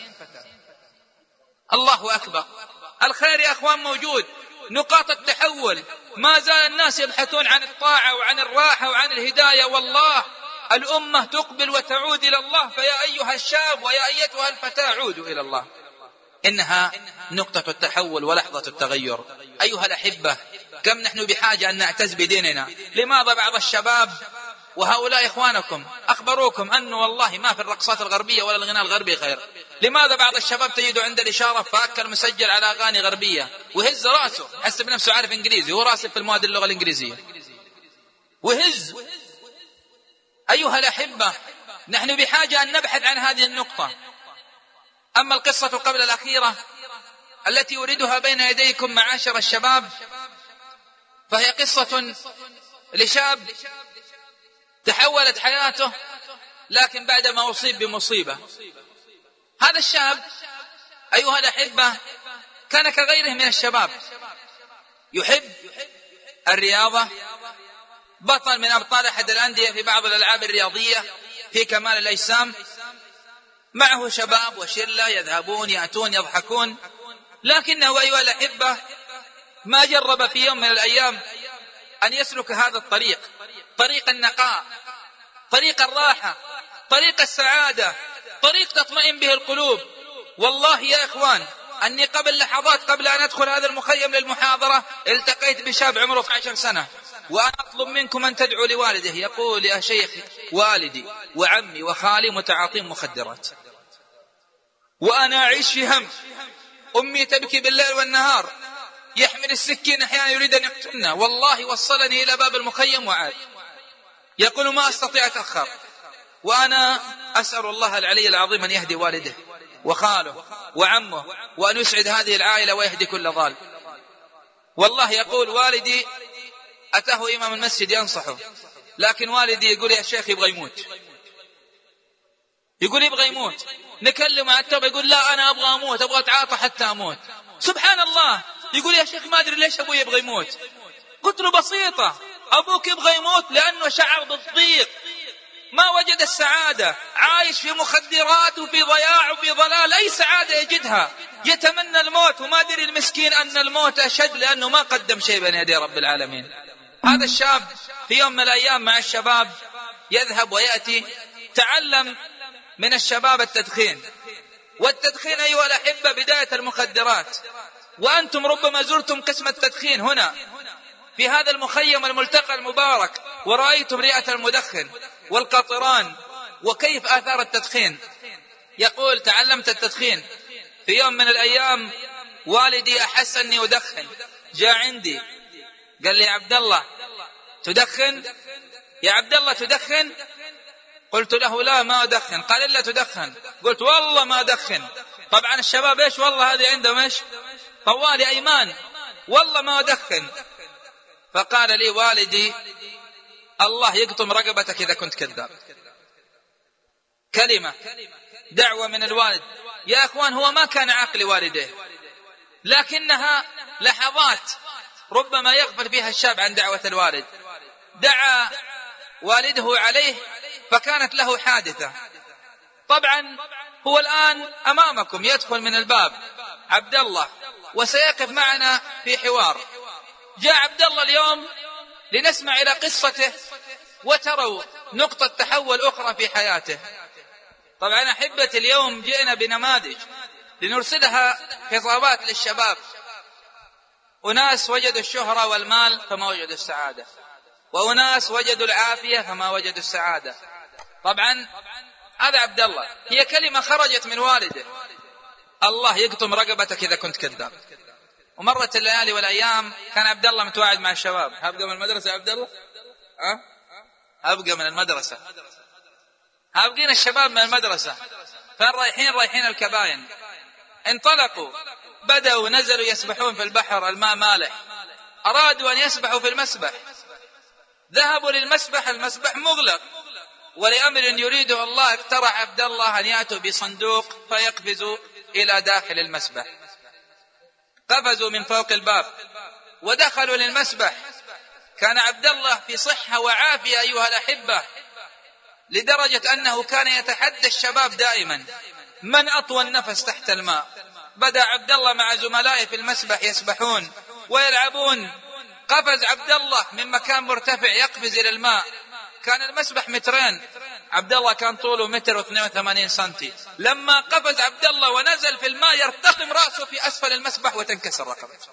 الله أكبر. الخير يا أخوان موجود، نقاط التحول. ما زال الناس يبحثون عن الطاعة وعن الراحة وعن الهداية، والله الأمة تقبل وتعود إلى الله. فيا أيها الشاب ويا أيتها الفتاة عودوا إلى الله، إنها نقطة التحول ولحظة التغير. أيها الأحبة، كم نحن بحاجة أن نعتز بديننا. لماذا بعض الشباب، وهؤلاء إخوانكم أخبروكم أنه والله ما في الرقصات الغربية ولا الغناء الغربي خير، لماذا بعض الشباب تجده عند الإشارة فأكل مسجل على أغاني غربية وهز راسه، حسب نفسه عارف إنجليزي، هو راسب في المواد اللغة الإنجليزية وهز. أيها الأحبة، نحن بحاجة أن نبحث عن هذه النقطة. أما القصة قبل الأخيرة التي أريدها بين يديكم معاشر الشباب، فهي قصة لشاب تحولت حياته، لكن بعدما أصيب بمصيبة. هذا الشاب أيها الأحبة كان كغيره من الشباب، يحب الرياضة، بطل من أبطال أحد الأندية في بعض الألعاب الرياضية في كمال الأجسام، معه شباب وشلة يذهبون يأتون يضحكون، لكنه أيها الأحبة ما جرب في يوم من الأيام أن يسلك هذا الطريق، طريق النقاء، طريق الراحة، طريق السعادة، طريق تطمئن به القلوب. والله يا إخوان أني قبل لحظات قبل أن أدخل هذا المخيم للمحاضرة التقيت بشاب عمره 12 سنة، وأنا أطلب منكم أن تدعوا لوالده. يقول يا شيخ والدي وعمي وخالي متعاطين مخدرات، وأنا أعيش في هم، أمي تبكي بالليل والنهار، يحمل السكين أحيانا يريد أن يقتلنا، والله وصلني إلى باب المخيم وعاد. يقول ما أستطيع أتأخر، وأنا أسأل الله العلي العظيم أن يهدي والده وخاله وعمه، وأن يسعد هذه العائلة ويهدي كل ضال. والله يقول والدي أتاه إمام المسجد ينصحه، لكن والدي يقول يا شيخ يبغى يموت، يقول يبغى يموت. نكلم مع التوبة يقول لا أنا أبغى أموت، أبغى أتعاطى حتى أموت. سبحان الله، يقول يا شيخ ما أدري ليش أبوي يبغى يموت. قلت له بسيطة، أبوك يبغى يموت لأنه شعر بالضيق، ما وجد السعادة، عايش في مخدرات وفي ضياع وفي ضلال، أي سعادة يجدها، يتمنى الموت، وما دري المسكين أن الموت أشد لأنه ما قدم شيء بين يدي رب العالمين. هذا الشاب في يوم من الأيام مع الشباب يذهب ويأتي، تعلم من الشباب التدخين، والتدخين أيها الأحبة بداية المخدرات. وأنتم ربما زرتم قسم التدخين هنا في هذا المخيم الملتقى المبارك، ورأيتم رئة المدخن والقطران وكيف آثار التدخين. يقول تعلمت التدخين في يوم من الأيام، والدي أحس أني أدخن، جاء عندي قال لي يا عبد الله تدخن؟ يا عبد الله تدخن؟ قلت له لا ما أدخن. قال إلا تدخن؟ قلت والله ما أدخن. طبعا الشباب إيش والله هذه عندهم إيش طوالي أيمان، والله ما أدخن. فقال لي والدي الله يقطم رقبتك إذا كنت كذاب. كلمة دعوة من الوالد. يا أخوان هو ما كان عقل والديه، لكنها لحظات ربما يغفل فيها الشاب عن دعوة الوالد. دعا والده عليه فكانت له حادثة. طبعا هو الآن أمامكم يدخل من الباب عبد الله وسيقف معنا في حوار. جاء عبد الله اليوم لنسمع إلى قصته وتروا نقطة تحول أخرى في حياته. طبعا أحبتي اليوم جئنا بنماذج لنرسلها خطابات للشباب. أناس وجدوا الشهرة والمال فما وجدوا السعادة، وأناس وجدوا العافية فما وجدوا السعادة. طبعا هذا عبد الله، هي كلمة خرجت من والده، الله يقطم رقبتك إذا كنت كذاب. ومرت الليالي والأيام، كان عبد الله متواعد مع الشباب، هبقى من المدرسة يا عبد الله، هبقى من المدرسة، هابقين الشباب من المدرسة، رايحين الكباين. انطلقوا، بدأوا نزلوا يسبحون في البحر، الماء مالح، أرادوا أن يسبحوا في المسبح، ذهبوا للمسبح، المسبح مغلق، ولأمر يريده الله اقترح عبد الله أن يأتوا بصندوق فيقفزوا إلى داخل المسبح. قفزوا من فوق الباب ودخلوا للمسبح. كان عبد الله في صحة وعافية أيها الأحبة، لدرجة أنه كان يتحدى الشباب دائما من أطول نفس تحت الماء. بدأ عبد الله مع زملائه في المسبح يسبحون ويلعبون. قفز عبد الله من مكان مرتفع يقفز إلى الماء. كان المسبح 2 متر، عبد الله كان طوله 1.82 سنتي. لما قفز عبد الله ونزل في الماء يرتقم رأسه في أسفل المسبح وتنكسر رقبته.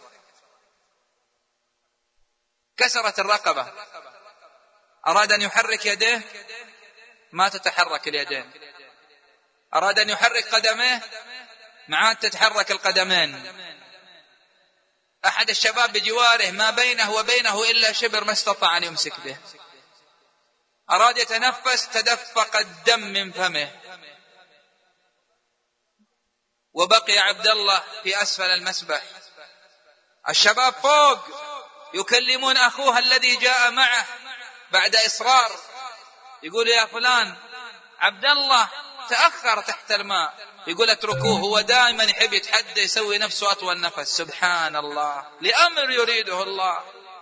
كسرت الرقبة. أراد أن يحرك يديه ما تتحرك اليدين. أراد أن يحرك قدميه ما عاد تتحرك القدمين. أحد الشباب بجواره ما بينه وبينه إلا شبر ما استطاع أن يمسك به. أراد يتنفس تدفق الدم من فمه. وبقي عبد الله في أسفل المسبح. الشباب فوق يكلمون أخوه الذي جاء معه بعد إصرار، يقول يا فلان عبد الله تأخر تحت الماء. يقول اتركوه، هو دائما يحب يتحدى يسوي نفسه أطول نفس. سبحان الله، لأمر يريده الله.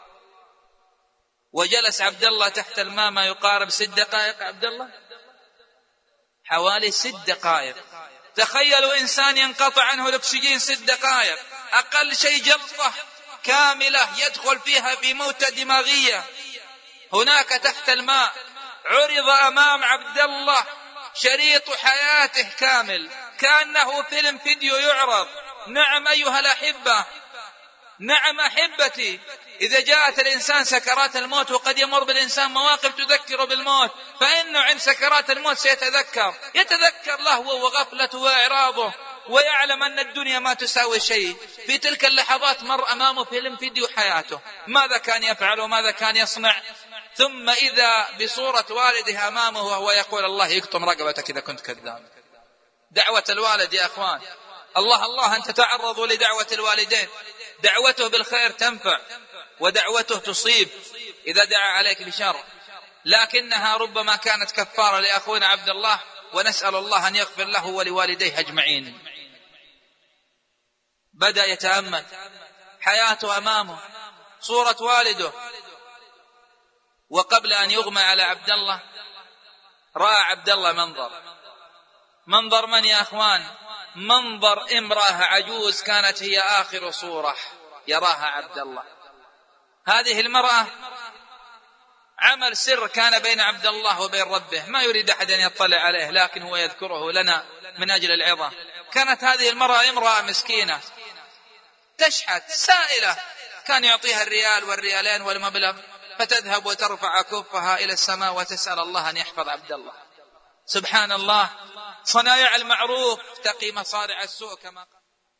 وجلس عبد الله تحت الماء ما يقارب 6 دقائق. عبد الله حوالي 6 دقائق. تخيلوا إنسان ينقطع عنه الأكسجين 6 دقائق، أقل شيء جلطة كاملة يدخل فيها في موتة دماغية. هناك تحت الماء عرض أمام عبد الله شريط حياته كامل، كأنه فيلم فيديو يعرض. نعم أيها الأحبة، نعم أحبتي، إذا جاءت الإنسان سكرات الموت، وقد يمر بالإنسان مواقف تذكر بالموت، فإنه عند سكرات الموت يتذكر لهوه وغفلته وإعراضه، ويعلم أن الدنيا ما تساوي شيء. في تلك اللحظات مر أمامه فيلم فيديو حياته، ماذا كان يفعل وماذا كان يصنع. ثم إذا بصورة والده أمامه وهو يقول الله يقطم رقبتك إذا كنت كذاب. دعوة الوالد يا أخوان، الله أنت تعرضوا لدعوة الوالدين، دعوته بالخير تنفع ودعوته تصيب إذا دعا عليك بشر، لكنها ربما كانت كفارة لأخونا عبد الله، ونسأل الله أن يغفر له ولوالديه أجمعين. بدأ يتأمل حياته أمامه، صورة والده، وقبل أن يغمى على عبد الله رأى عبد الله منظر من يا أخوان؟ منظر امرأة عجوز كانت هي آخر صورة يراها عبد الله. هذه المرأة عمل سر كان بين عبد الله وبين ربه، ما يريد أحد أن يطلع عليه، لكن هو يذكره لنا من أجل العظة. كانت هذه المرأة امرأة مسكينة تشحت سائلة، كان يعطيها الريال والريالين والمبلغ، فتذهب وترفع كفها إلى السماء وتسأل الله أن يحفظ عبد الله. سبحان الله، صنايع المعروف تقي مصارع السوء كما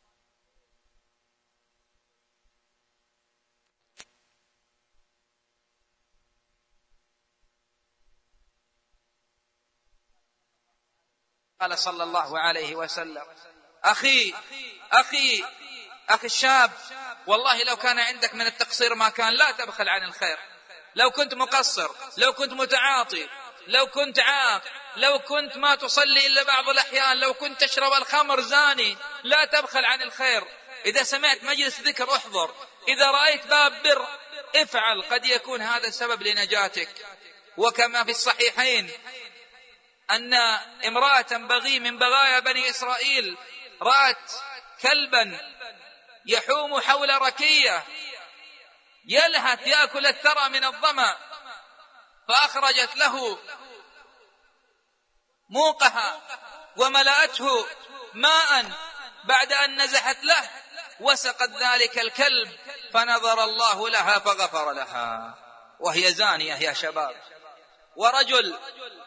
قال صلى الله عليه وسلم: أخي الشاب، والله لو كان عندك من التقصير ما كان، لا تبخل عن الخير. لو كنت مقصر، لو كنت متعاطي، لو كنت عاق، لو كنت ما تصلي إلا بعض الأحيان، لو كنت تشرب الخمر زاني، لا تبخل عن الخير. إذا سمعت مجلس ذكر احضر، إذا رأيت باب بر افعل، قد يكون هذا السبب لنجاتك. وكما في الصحيحين أن امرأة بغي من بغايا بني إسرائيل رأت كلبا يحوم حول ركية يلهث يأكل الثرى من الظمأ، فأخرجت له موقها وملأته ماء، بعد أن نزحت له وسقت ذلك الكلب، فنظر الله لها فغفر لها، وهي زانية يا شباب. ورجل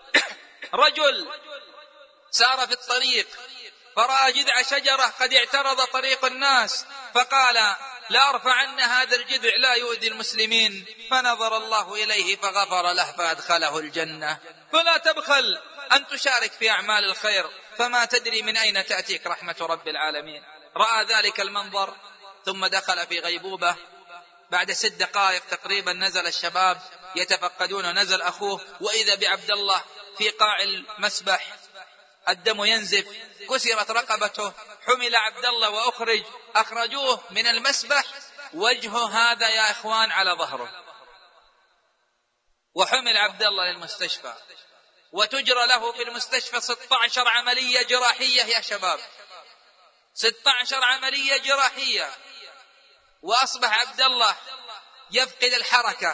سار في الطريق فرأى جذع شجرة قد اعترض طريق الناس، فقال: لا أرفعن هذا الجذع لا يؤذي المسلمين، فنظر الله إليه فغفر له فأدخله الجنة. فلا تبخل أن تشارك في أعمال الخير، فما تدري من أين تأتيك رحمة رب العالمين. رأى ذلك المنظر ثم دخل في غيبوبة. بعد 6 دقائق تقريبا نزل الشباب يتفقدون، نزل أخوه، وإذا بعبد الله في قاع المسبح، الدم ينزف، كسرت رقبته، حمل عبد الله أخرجوه من المسبح، وجهه هذا يا إخوان على ظهره، وحمل عبد الله للمستشفى، وتجرى له في المستشفى 16 عملية جراحية يا شباب، 16 عملية جراحية. وأصبح عبد الله يفقد الحركة.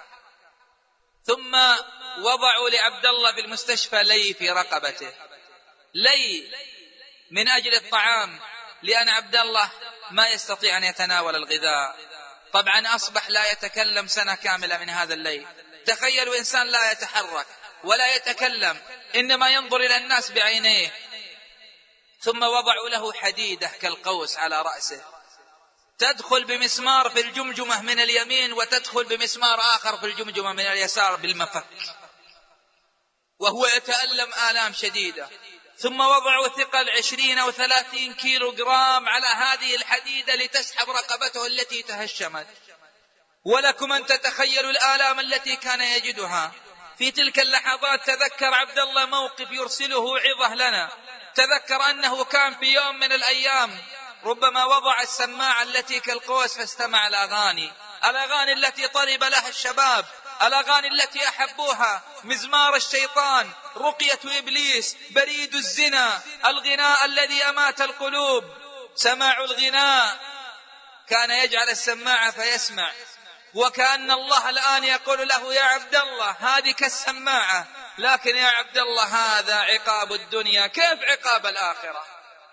ثم وضعوا لعبد الله في المستشفى لي في رقبته، لي من أجل الطعام، لأن عبد الله ما يستطيع أن يتناول الغذاء. طبعا أصبح لا يتكلم سنة كاملة من هذا الليل. تخيلوا إنسان لا يتحرك ولا يتكلم، إنما ينظر إلى الناس بعينيه. ثم وضعوا له حديدة كالقوس على رأسه، تدخل بمسمار في الجمجمة من اليمين، وتدخل بمسمار آخر في الجمجمة من اليسار بالمفك، وهو يتألم آلام شديدة. ثم وضعوا ثقل 20 أو 30 كيلو جرام على هذه الحديدة لتسحب رقبته التي تهشمت. ولكم أن تتخيلوا الآلام التي كان يجدها في تلك اللحظات. تذكر عبد الله موقف يرسله عظة لنا، تذكر أنه كان في يوم من الأيام ربما وضع السماعة التي كالقوس فاستمع الأغاني التي طلب لها الشباب، الأغاني التي أحبوها، مزمار الشيطان، رقية إبليس، بريد الزنا، الغناء الذي أمات القلوب. سماع الغناء كان يجعل السماعة فيسمع، وكأن الله الآن يقول له: يا عبد الله هذه كالسماعة، لكن يا عبد الله هذا عقاب الدنيا، كيف عقاب الآخرة؟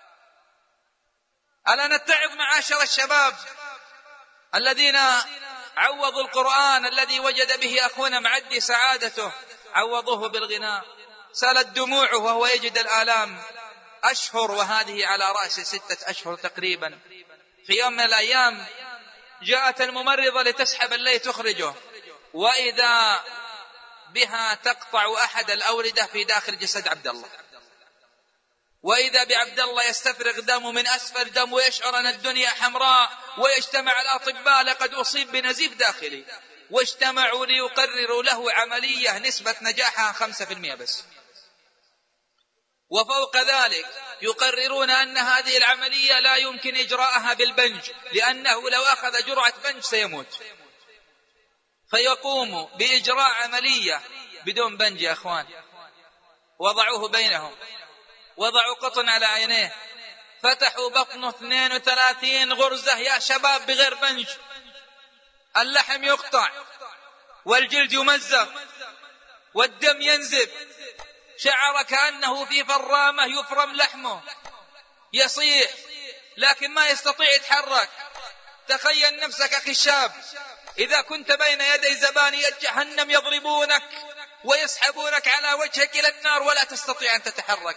ألا نتعظ معاشر الشباب الذين عوضوا القرآن الذي وجد به أخونا معدي سعادته، عوضوه بالغناء، سالت دموعه وهو يجد الآلام أشهر، وهذه على رأس 6 أشهر تقريبا. في يوم من الأيام جاءت الممرضة لتسحب اللي تخرجه، وإذا بها تقطع أحد الأوردة في داخل جسد عبد الله، وإذا بعبد الله يستفرغ دم من أسفل دم ويشعر أن الدنيا حمراء، ويجتمع الأطباء لقد أصيب بنزيف داخلي، واجتمعوا ليقرروا له عملية نسبة نجاحها 5% بس، وفوق ذلك يقررون أن هذه العملية لا يمكن إجراءها بالبنج، لأنه لو أخذ جرعة بنج سيموت، فيقوموا بإجراء عملية بدون بنج يا أخوان. وضعوه بينهم، وضعوا قطن على عينيه، فتحوا بطنه 32 غرزة يا شباب بغير بنج، اللحم يقطع والجلد يمزق والدم ينزف، شعر كأنه في فرامة يفرم لحمه، يصيح لكن ما يستطيع يتحرك. تخيل نفسك أخي الشاب إذا كنت بين يدي زبانية جهنم يضربونك ويسحبونك على وجهك إلى النار ولا تستطيع أن تتحرك.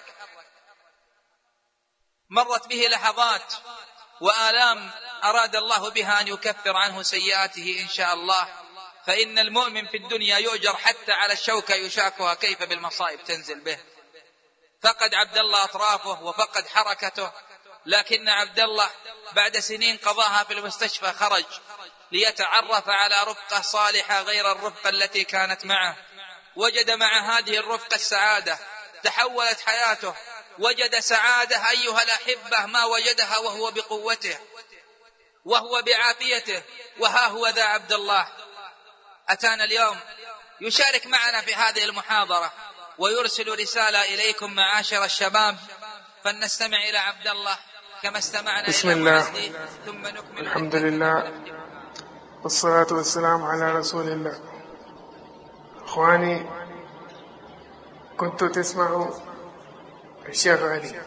مرت به لحظات وآلام أراد الله بها أن يكفر عنه سيئاته إن شاء الله، فإن المؤمن في الدنيا يؤجر حتى على الشوكة يشاكها، كيف بالمصائب تنزل به. فقد عبد الله أطرافه وفقد حركته، لكن عبد الله بعد سنين قضاها في المستشفى خرج ليتعرف على رفقة صالحة غير الرفقة التي كانت معه، وجد مع هذه الرفقة السعادة، تحولت حياته، وجد سعادة أيها الأحبة ما وجدها وهو بقوته وهو بعافيته. وها هو ذا عبد الله أتانا اليوم يشارك معنا في هذه المحاضرة ويرسل رسالة إليكم معاشر الشباب، فلنستمع إلى عبد الله كما استمعنا بسم إلى الله، معزي ثم نكمل. الحمد لله والصلاة والسلام على رسول الله. أخواني، كنتوا تسمعوا الشيخ علي،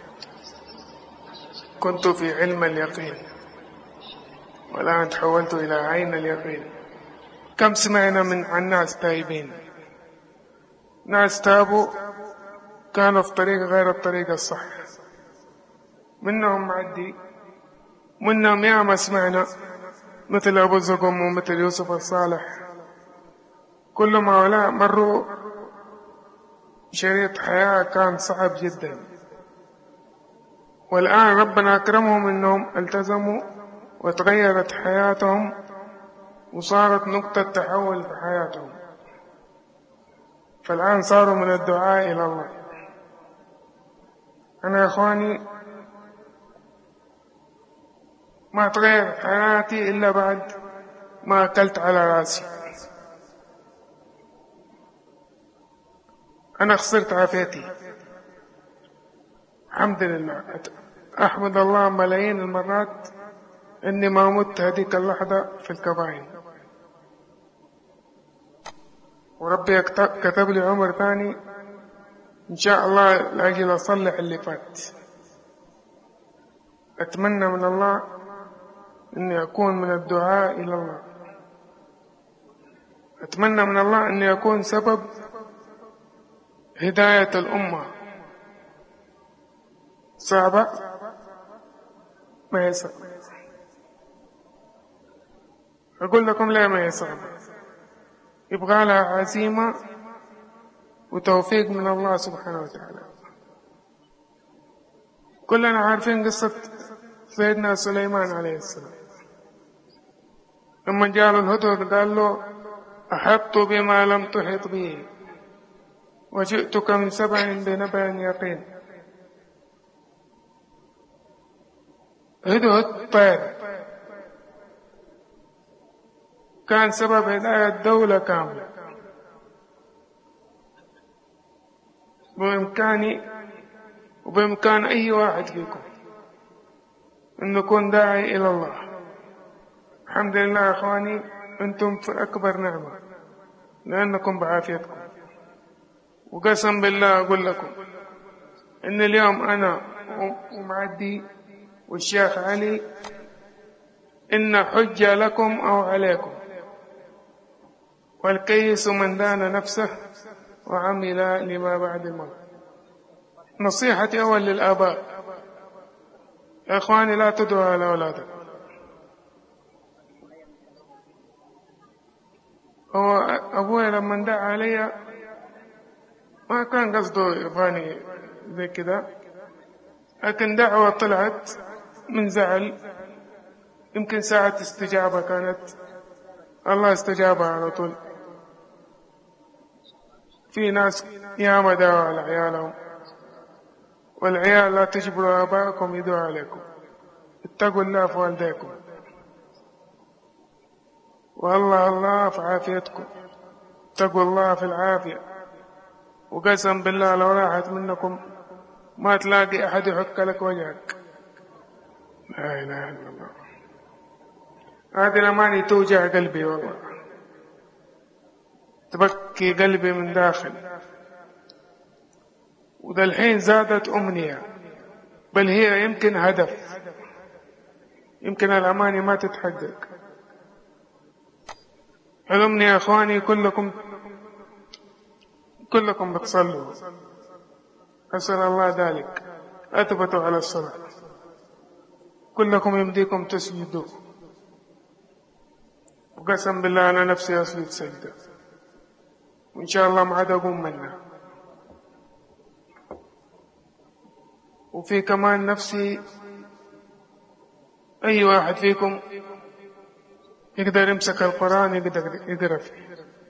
كنت في علم اليقين والآن تحولت إلى عين اليقين. كم سمعنا عن ناس تائبين، ناس تابوا كانوا في طريق غير الطريق الصح، منهم معدي، منهم ياما سمعنا مثل أبو زقم ومثل يوسف الصالح، كل ما هؤلاء مروا شريط حياة كان صعب جدا، والآن ربنا أكرمهم أنهم التزموا وتغيرت حياتهم وصارت نقطة تحول في حياتهم، فالآن صاروا من الدعاء إلى الله. أنا يا أخواني ما تغير حياتي إلا بعد ما أكلت على راسي. أنا خسرت عافيتي، الحمد لله، أحمد الله ملايين المرات إني ما مت هذيك اللحظة في الكبائن، وربي كتب لي عمر ثاني إن شاء الله لأجل أصلح اللي فات. أتمنى من الله إني أكون من الدعاء إلى الله، أتمنى من الله إني أكون سبب هداية الأمة. صعبة؟ ما هي صعبة. أقول لكم لا، ما هي صعبة، يبغى لها عزيمة وتوفيق من الله سبحانه وتعالى. كلنا عارفين قصة سيدنا سليمان عليه السلام، لما جاء الهدهد قال له أحطت بما لم تحط به وجئتك من سبع بنبأ يقين. هدهد طير كان سبب هداية دولة كاملة. بإمكاني وبإمكان أي واحد فيكم أن نكون داعي إلى الله. الحمد لله يا أخواني، أنتم في أكبر نعمة لأنكم بعافيتكم. وقسم بالله أقول لكم إن اليوم أنا ومعدي والشيخ علي إن حجة لكم أو عليكم، والكيس من دان نفسه وعمل لما بعد الموت. نصيحتي أول للآباء، يا أخواني لا تدعوا على أولادكم، هو أبوي لما دعا علي ما كان قصده يبغاني زي كده، لكن دعوة طلعت من زعل، يمكن ساعة استجابة كانت، الله استجابها على طول. في ناس ياما دعوا على عيالهم، والعيال لا تجبروا آباءكم يدعوا عليكم، اتقوا الله في والديكم، والله الله في عافيتكم، اتقوا الله في العافية. وقسم بالله لو راحت منكم ما تلاقي أحد يحك لك وجهك. لا إله إلا الله. هذه الأماني توجع قلبي والله، تبكي قلبي من داخل. وذا الحين زادت أمنية، بل هي يمكن هدف، يمكن الأماني ما تتحقق. علمني يا أخواني كلكم بتصلوا، أسأل الله ذلك، أثبتوا على الصلاة، كلكم يمديكم تسجدوا، وقسم بالله أنا نفسي أسجد سجدة، وإن شاء الله ما عاد أقوم منها. وفي كمان نفسي أي واحد فيكم يقدر يمسك القرآن يقدر يقرأ فيه.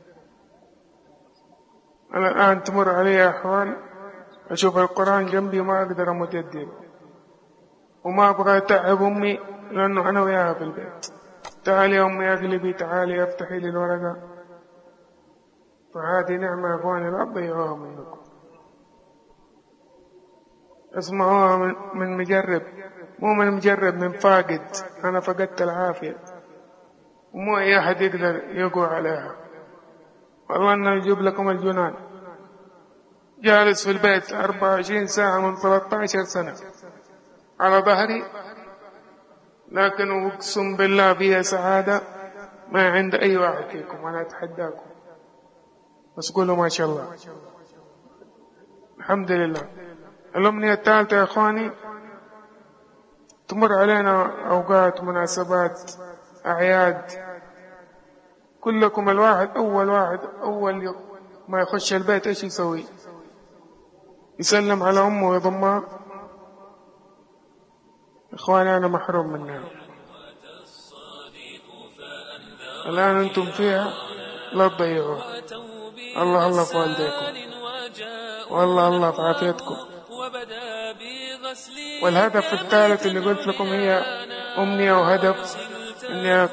أنا الآن تمر علي أحوال أشوف القرآن جنبي ما أقدر أمد يدي، وما أبغى أتعب أمي لأنه أنا وياها في البيت. تعالي يا أمي أقلبي، تعالي افتحي لي الورقة. فهذه نعمة يا أخواني لا تضيعوها منكم، اسمعوها من مجرب، مو من مجرب، من فاقد. أنا فقدت العافية ومو أي أحد يقدر يقوى عليها. والله أنه يجيب لكم الجنان. جالس في البيت 24 ساعة من 13 سنة على ظهري، لكن أقسم بالله فيها سعادة ما عند أي واحد فيكم. أنا أتحداكم، بس قولوا ما شاء الله، الحمد لله. الأمنية الثالثة يا أخواني، تمر علينا أوقات، مناسبات، أعياد، كلكم الواحد أول ما يخش البيت إيش يسوي؟ يسلم على أمه ويضمها. إخواني أنا محروم منها. الآن أنتم فيها لا تضيعوها. الله الله في والديكم، والله الله في عافيتكم. والهدف الثالث اللي قلت لكم هي أمنية وهدف، إني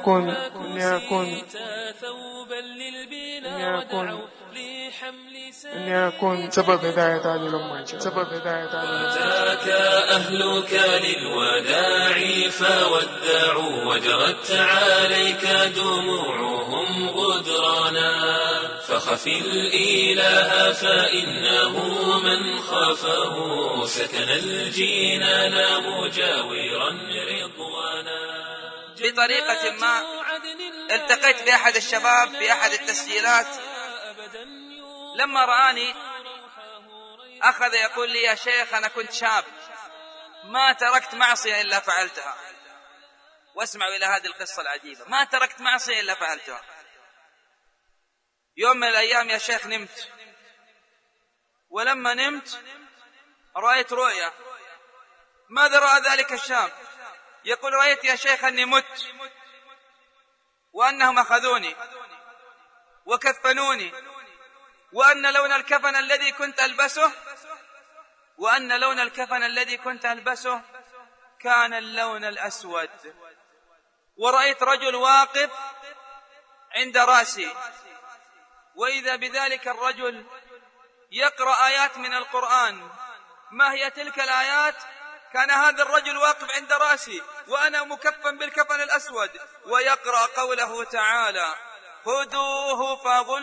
أكون سبب هداية هذه الأمة، سبب هداية هذه الأمة. أتاك أهلك للوداع فودعوا، وجرت عليك دموعهم غدرانا. فخف الإله فإنه من خافه سكن الجنان مجاورا رضوانا. بطريقة ما التقيت بأحد الشباب في أحد التسجيلات، لما رآني أخذ يقول لي يا شيخ أنا كنت شاب ما تركت معصية إلا فعلتها. واسمعوا إلى هذه القصة العجيبة، ما تركت معصية إلا فعلتها. يوم من الأيام يا شيخ نمت، ولما نمت رأيت رؤيا. ماذا رأى ذلك الشاب؟ يقول رأيت يا شيخ أني مت، وأنهم أخذوني وكفنوني، وأن لون الكفن الذي كنت ألبسه كان اللون الأسود. ورأيت رجل واقف عند رأسي، وإذا بذلك الرجل يقرأ آيات من القرآن. ما هي تلك الآيات؟ كان هذا الرجل واقف عند رأسي وأنا مكفن بالكفن الأسود، ويقرأ قوله تعالى: خذوه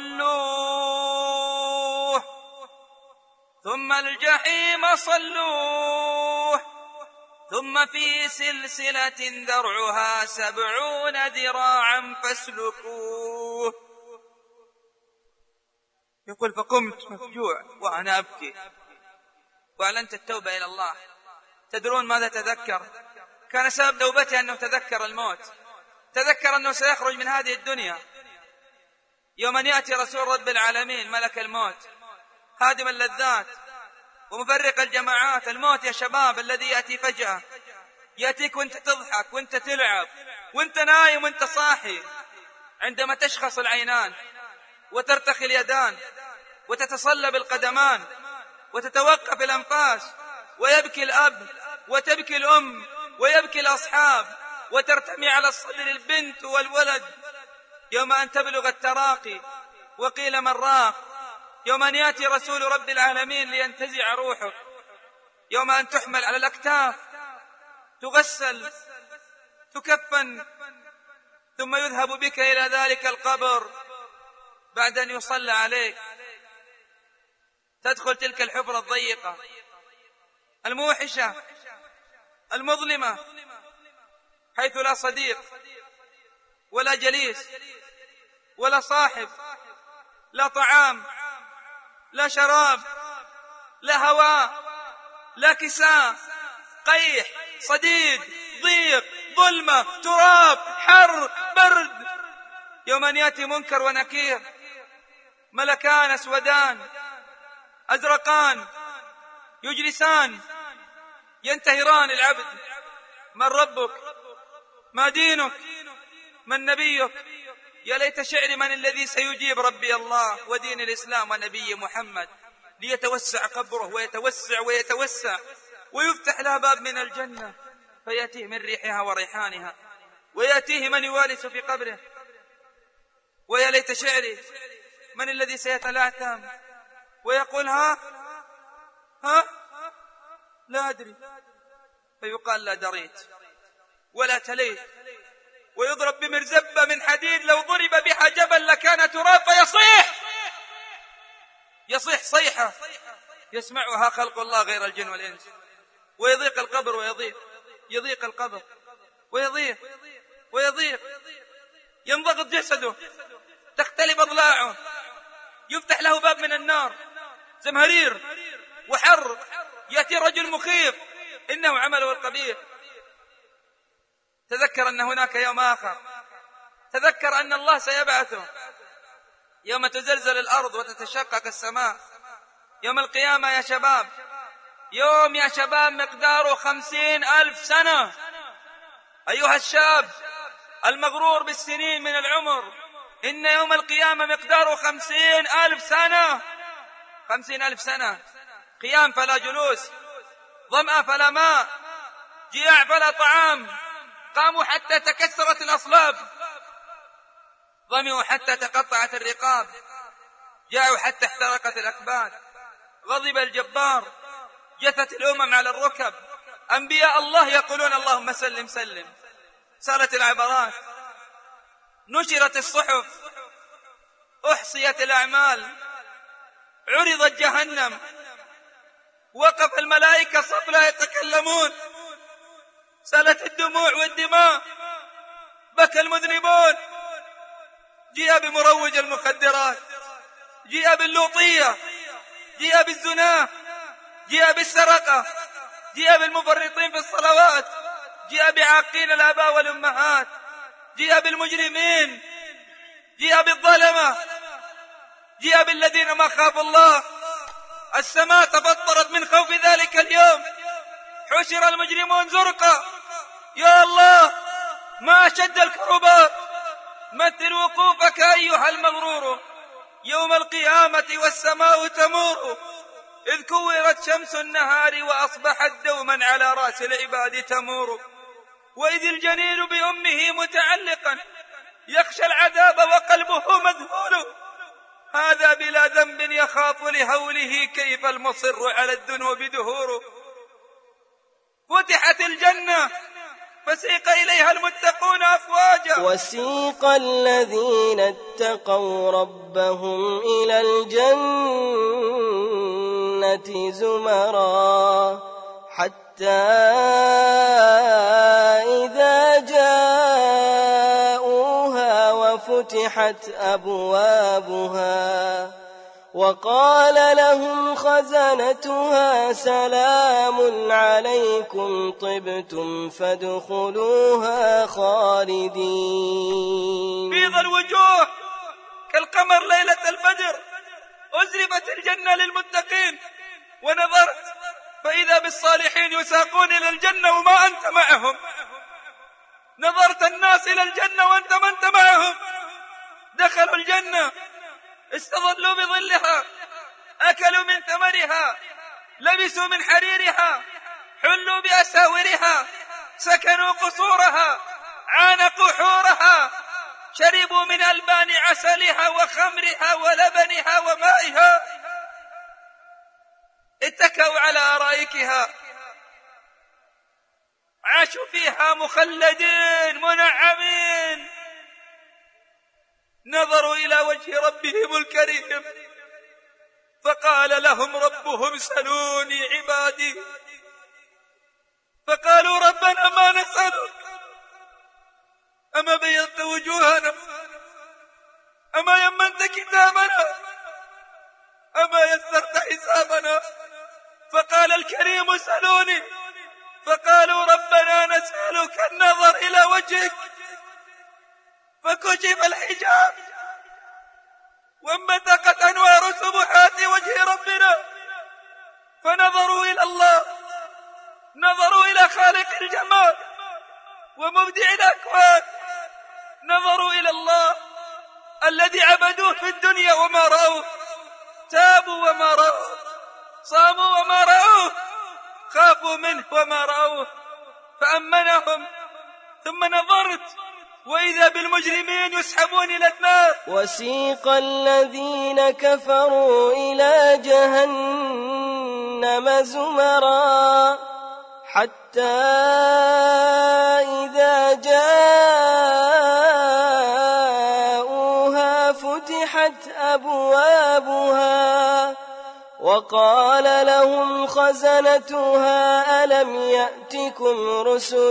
فغلوه ثم الجحيم صلوه ثم في سلسلة ذرعها 70 ذراعا فاسلكوه. يقول فقمت مفجوع وأنا أبكي وأعلنت التوبة إلى الله. تدرون ماذا تذكر؟ كان سبب توبتي أنه تذكر الموت، تذكر أنه سيخرج من هذه الدنيا. يوم أن يأتي رسول رب العالمين ملك الموت هادم اللذات ومفرق الجماعات. الموت يا شباب الذي يأتي فجأة، يأتيك وانت تضحك وانت تلعب وانت نايم وانت صاحي، عندما تشخص العينان وترتخي اليدان وتتصلب القدمان وتتوقف الأنفاس، ويبكي الأب وتبكي الأم ويبكي الأصحاب وترتمي على الصدر البنت والولد. يوم أن تبلغ التراقي وقيل من راق، يوم أن يأتي رسول رب العالمين لينتزع روحك، يوم أن تحمل على الأكتاف تغسل تكفن ثم يذهب بك إلى ذلك القبر بعد أن يصلى عليك. تدخل تلك الحفرة الضيقة الموحشة المظلمة حيث لا صديق ولا جليس ولا صاحب، لا طعام لا شراب لا هواء لا كساء، قيح صديد ضيق ظلمة تراب حر برد. يوم أن يأتي منكر ونكير، ملكان أسودان أزرقان يجلسان ينتهران العبد: من ربك؟ ما دينك؟ من نبيك؟ يا ليت شعري من الذي سيجيب ربي الله ودين الإسلام ونبي محمد، ليتوسع قبره ويتوسع ويتوسع ويفتح له باب من الجنة فيأتيه من ريحها وريحانها، ويأتيه من يوالس في قبره. ويا ليت شعري من الذي سيتلعثم ويقول ها لا أدري، فيقال لا دريت ولا تليت، ويضرب بمرزبة من حديد لو ضرب بها جبل لكان تراب، يصيح صيحة يسمعها خلق الله غير الجن والإنس، ويضيق القبر يضيق القبر ويضيق ينضغط جسده تختلف أضلاعه، يفتح له باب من النار زمهرير وحر. يأتي رجل مخيف إنه عمله القبيح. تذكر أن هناك يوم آخر، تذكر أن الله سيبعثه يوم تزلزل الأرض وتتشقق السماء. يوم القيامة يا شباب، يوم يا شباب مقداره 50,000 سنة. أيها الشاب المغرور بالسنين من العمر، إن يوم القيامة مقداره 50,000 سنة. 50,000 سنة، قيام فلا جلوس، ظمأ فلا ماء، جياع فلا طعام، قاموا حتى تكسرت الأصلاب، ظمئوا حتى تقطعت الرقاب، جاعوا حتى احترقت الأكباد، غضب الجبار، جثت الأمم على الركب، أنبياء الله يقولون اللهم سلم سلم، سالت العبرات، نشرت الصحف، أحصيت الأعمال، عرضت جهنم، وقف الملائكة صف لا يتكلمون، سالت الدموع والدماء، بكى المذنبون، جيء بمروج المخدرات، جيء باللوطية، جيء بالزنا، جيء بالسرقة، جيء بالمفرطين في الصلوات، جيء بعاقين الآباء والأمهات، جيء بالمجرمين، جيء بالظلمة، جيء بالذين ما خافوا الله. السماء تفطرت من خوف ذلك اليوم، حشر المجرمون زرقا. يا الله ما أشد الكربات، مثل وقوفك أيها المغرور يوم القيامة والسماء تمور، إذ كورت شمس النهار وأصبحت دوما على رأس العباد تمور، وإذ الجنين بأمه متعلقا يخشى العذاب وقلبه مذهول، هذا بلا ذنب يخاف لهوله كيف المصر على الذنوب دهور. فتحت الجنة فسيق إليها المتقون أفواجا، وسيق الذين اتقوا ربهم إلى الجنة زمرا حتى إذا جاءوها وفتحت أبوابها وقال لهم خزنتها سلام عليكم طبتم فادخلوها خالدين. بيض الوجوه كالقمر ليلة الفجر. أزلفت الجنة للمتقين، ونظرت فإذا بالصالحين يساقون إلى الجنة وما أنت معهم. نظرت الناس إلى الجنة وأنت ما أنت معهم. دخلوا الجنة، استظلوا بظلها، أكلوا من ثمرها، لبسوا من حريرها، حلوا بأساورها، سكنوا قصورها، عانقوا حورها، شربوا من ألبان عسلها وخمرها ولبنها ومائها، اتكوا على أرائكها، عاشوا فيها مخلدين منعمين. نظروا إلى وجه ربهم الكريم، فقال لهم ربهم سلوني عبادي، فقالوا ربنا ما نسألك، أما بيضت وجوهنا، أما يمنت كتابنا، أما يسرت حسابنا. فقال الكريم سلوني، فقالوا ربنا نسألك النظر إلى وجهك، فكشف الحجاب وانبثقت أنوار سبحات وجه ربنا، فنظروا إلى الله، نظروا إلى خالق الجمال ومبدع الأكوان، نظروا إلى الله الذي عبدوه في الدنيا وما رأوه، تابوا وما رأوه، صاموا وما رأوه، خافوا منه وما رأوه، فأمنهم. ثم نظرت وإذا بالمجرمين يسحبون إلى النار. وسيق الذين كفروا إلى جهنم زمرا حتى إذا جاءوها فتحت أبوابها وقال لهم خزنتها ألم يأتكم رسل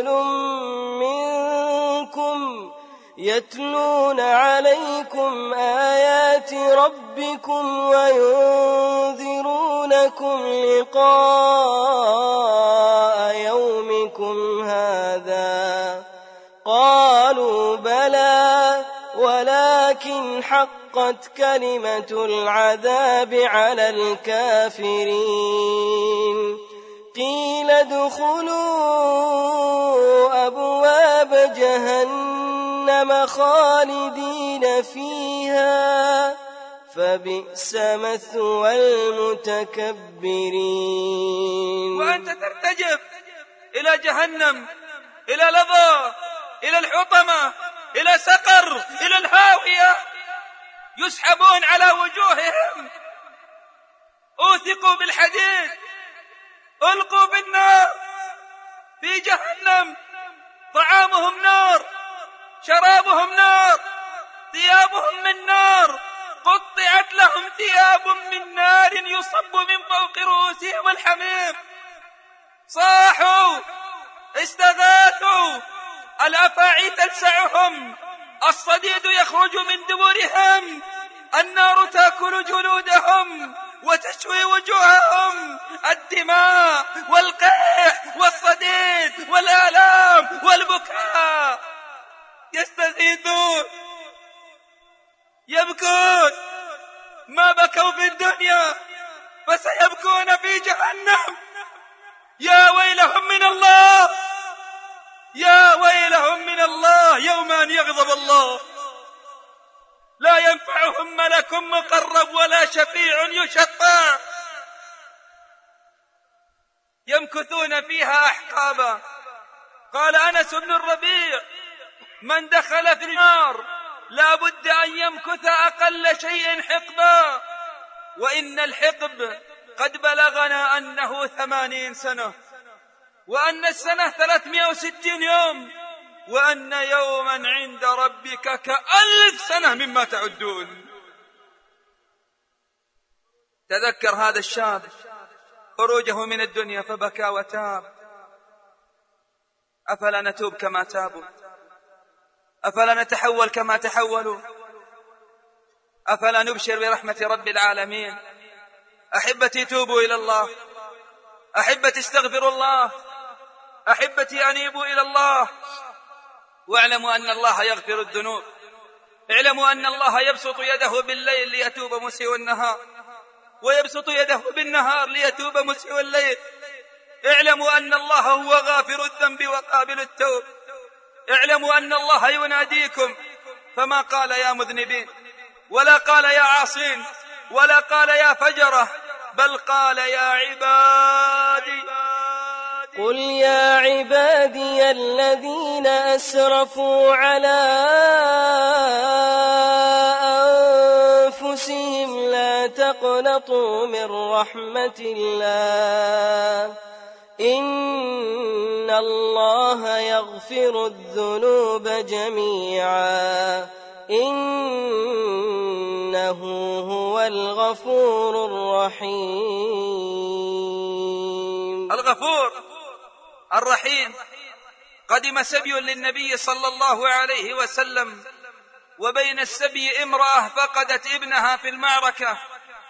منكم يتلون عليكم آيات ربكم وينذرونكم لقاء يومكم هذا؟ قالوا بلى ولكن حقت كلمة العذاب على الكافرين. قيل ادخلوا أبواب جهنم خالدين فيها فبئس مثوى المتكبرين. وأنت ترتجف إلى جهنم، إلى لظى، إلى الحطمة، إلى سقر، إلى الهاوية، يسحبون على وجوههم، أوثقوا بالحديد، ألقوا بالنار في جهنم، طعامهم نار، شرابهم نار، ثيابهم من نار، قطعت لهم ثياب من نار يصب من فوق رؤوسهم الحميم. صاحوا، استغاثوا، الأفاعي تلسعهم، الصديد يخرج من دبرهم، النار تأكل جلودهم وتشوي وجوههم، الدماء والقيح والصديد والآلام والبكاء. يستغيثون، يبكون، ما بكوا في الدنيا فسيبكون في جهنم. يا ويلهم من الله، يا ويلهم من الله يوم أن يغضب الله، لا ينفعهم ملك مقرب ولا شفيع يشفع، يمكثون فيها أحقابا. قال أنس بن الربيع: من دخل في النار لا بد أن يمكث أقل شيء حقبا، وإن الحقب قد بلغنا أنه 80 سنة، وأن السنة 360 يوم، وأن يوما عند ربك ك1000 سنة مما تعدون. تذكر هذا الشاب خروجه من الدنيا فبكى وتاب. أفلا نتوب كما تابوا؟ أفلا نتحول كما تحولوا؟ أفلا نبشر برحمة رب العالمين؟ أحبتي توبوا إلى الله، أحبتي استغفروا الله، أحبتي أنيبوا إلى الله، واعلموا أن الله يغفر الذنوب اعلموا أن الله يبسط يده بالليل ليتوب مسيء النهار، ويبسط يده بالنهار ليتوب مسيء الليل. اعلموا أن الله هو غافر الذنب وقابل التوب. اعلموا أن الله يناديكم، فما قال يا مذنبين، ولا قال يا عاصين، ولا قال يا فجرة، بل قال يا عبادي. قل يا عبادي الذين أسرفوا على أنفسهم لا تقنطوا من رحمة الله إن الله يغفر الذنوب جميعا إنه هو الغفور الرحيم. الغفور الرحيم. قدم سبي للنبي صلى الله عليه وسلم، وبين السبي امرأة فقدت ابنها في المعركة،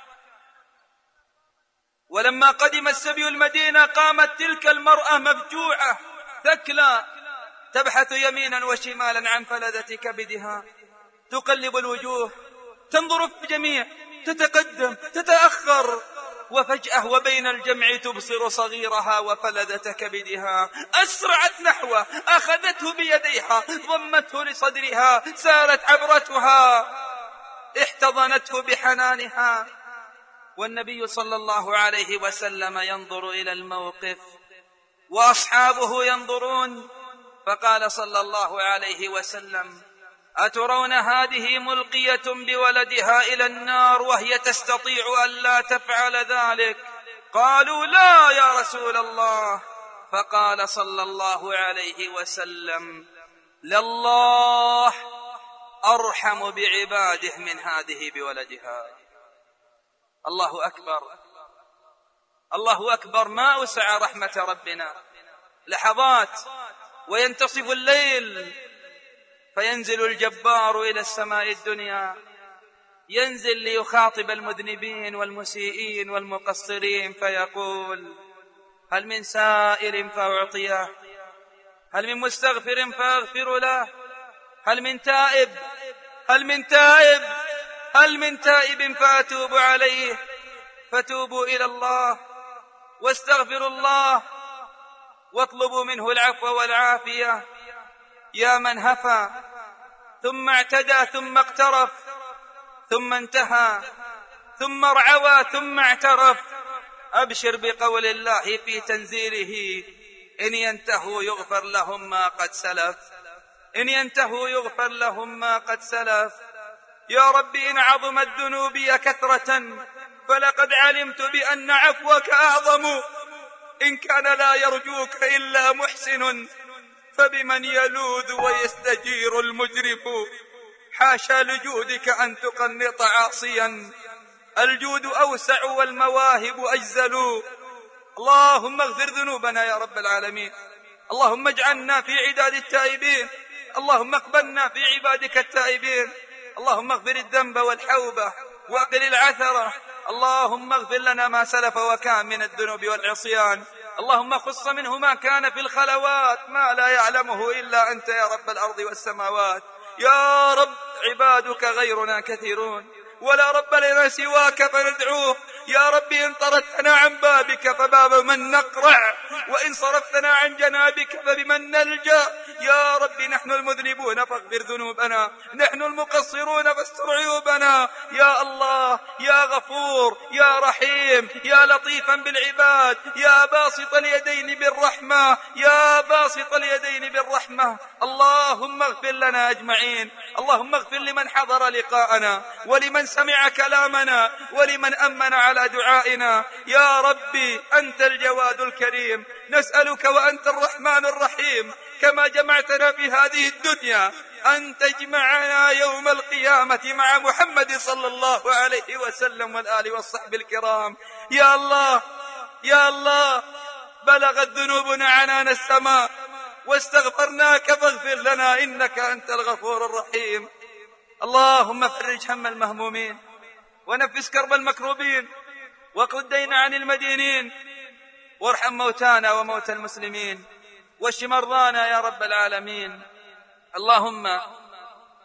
ولما قدم السبي المدينة قامت تلك المرأة مفجوعة ثكلى تبحث يمينا وشمالا عن فلذة كبدها، تقلب الوجوه، تنظر في الجميع، تتقدم تتأخر، وفجأة وبين الجمع تبصر صغيرها وفلذة كبدها. أسرعت نحوه، أخذته بيديها، ضمته لصدرها، سارت عبرتها، احتضنته بحنانها، والنبي صلى الله عليه وسلم ينظر إلى الموقف وأصحابه ينظرون، فقال صلى الله عليه وسلم: أترون هذه ملقية بولدها إلى النار وهي تستطيع أن لا تفعل ذلك؟ قالوا: لا يا رسول الله. فقال صلى الله عليه وسلم: لله أرحم بعباده من هذه بولدها. الله أكبر، الله أكبر. ما أسع رحمة ربنا. لحظات وينتصف الليل، فينزل الجبار إلى السماء الدنيا، ينزل ليخاطب المذنبين والمسيئين والمقصرين، فيقول: هل من سائل فأعطيه؟ هل من مستغفر فأغفر له؟ هل من تائب؟ هل من تائب؟ هل من تائب فأتوب عليه؟ فتوبوا إلى الله واستغفروا الله واطلبوا منه العفو والعافية. يا من هفى ثم اعتدى ثم اقترف ثم انتهى ثم ارعوى ثم اعترف، أبشر بقول الله في تنزيله: إن ينتهوا يغفر لهم ما قد سلف، إن ينتهوا يغفر لهم ما قد سلف. يا رب إن عظمت ذنوبي كثرة فلقد علمت بأن عفوك أعظم، إن كان لا يرجوك إلا محسن فبمن يلوذ ويستجير المجرف. حاشا لجودك أن تقنط عاصيا، الجود أوسع والمواهب أجزل. اللهم اغفر ذنوبنا يا رب العالمين، اللهم اجعلنا في عداد التائبين، اللهم اقبلنا في عبادك التائبين، اللهم اغفر الذنب والحوبة واقل العثرة، اللهم اغفر لنا ما سلف وكان من الذنوب والعصيان، اللهم خص منه ما كان في الخلوات ما لا يعلمه إلا أنت يا رب الأرض والسماوات. يا رب عبادك غيرنا كثيرون ولا رب لنا سواك فندعوه. يا رب إن طردتنا عن بابك فباب من نقرع، وإن صرفتنا عن جنابك فبمن نلجأ. يا رب نحن المذنبون فاغفر ذنوبنا، نحن المقصرون فاستر عيوبنا. يا الله يا غفور يا رحيم يا لطيفا بالعباد، يا باسط اليدين بالرحمة، يا باسط اليدين بالرحمة. اللهم اغفر لنا أجمعين، اللهم اغفر لمن حضر لقاءنا ولمن سمع كلامنا ولمن أمن على دعائنا. يا ربي أنت الجواد الكريم، نسألك وأنت الرحمن الرحيم كما جمعتنا في هذه الدنيا أن تجمعنا يوم القيامة مع محمد صلى الله عليه وسلم والآل والصحب الكرام. يا الله يا الله، بلغت ذنوبنا عنان السماء واستغفرناك فاغفر لنا إنك أنت الغفور الرحيم. اللهم فرج هم المهمومين ونفس كرب المكروبين واقض الدين عن المدينين، وارحم موتانا وموتى المسلمين واشف مرضانا يا رب العالمين. اللهم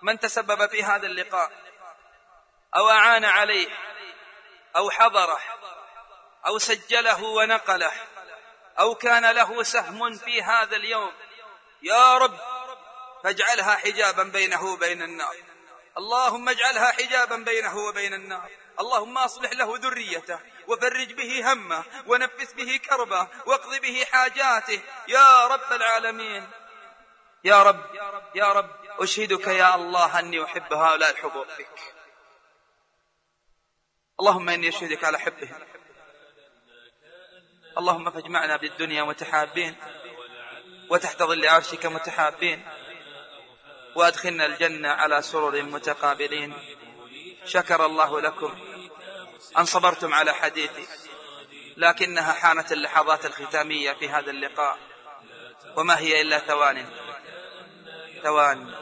من تسبب في هذا اللقاء أو أعان عليه أو حضره أو سجله ونقله أو كان له سهم في هذا اليوم، يا رب فاجعلها حجابا بينه وبين النار. اللهم اجعلها حجابا بينه وبين النار. اللهم أصلح له ذريته وفرج به همه ونفس به كربه واقض به حاجاته يا رب العالمين. يا رب يا رب أشهدك يا الله أني أحب هؤلاء الحبوب فيك. اللهم إني أشهدك على حبهم. اللهم فاجمعنا بالدنيا متحابين وتحت ظل عرشك متحابين، وأدخلنا الجنة على سرر متقابلين. شكر الله لكم أن صبرتم على حديثي، لكنها حانت اللحظات الختامية في هذا اللقاء، وما هي إلا ثوان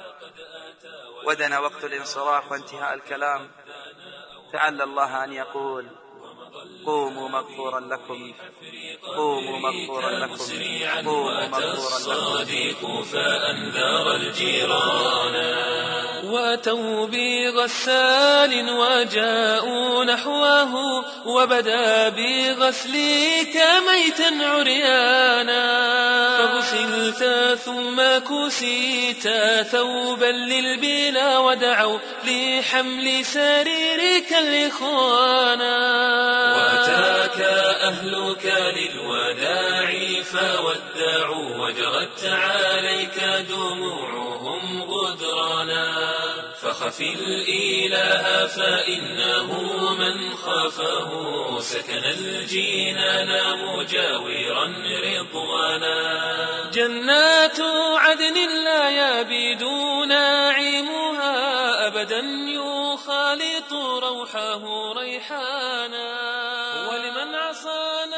ودنا وقت الانصراف وانتهاء الكلام. فعل الله أن يقول قوموا مغفورا لكم، قوموا مغفورا لكم، قوموا مغفورا لكم. فأنذر الجيران وأتوا بغسال وجاءوا نحوه وبدا بغسلك ميتا عريانا، فغسلت ثم كسيت ثوبا للبلا ودعوا لحمل سريرك الإخوانا. وأتاك أهلك للوداع فودعوا وجرت عليك دموعهم غدرانا، فخف الإله فإنه من خافه سكن الجنان مجاورا رضوانا. جنات عدن لا يبيدون نعيمها أبدا يخالط روحه ريحانا، ولمن عصانا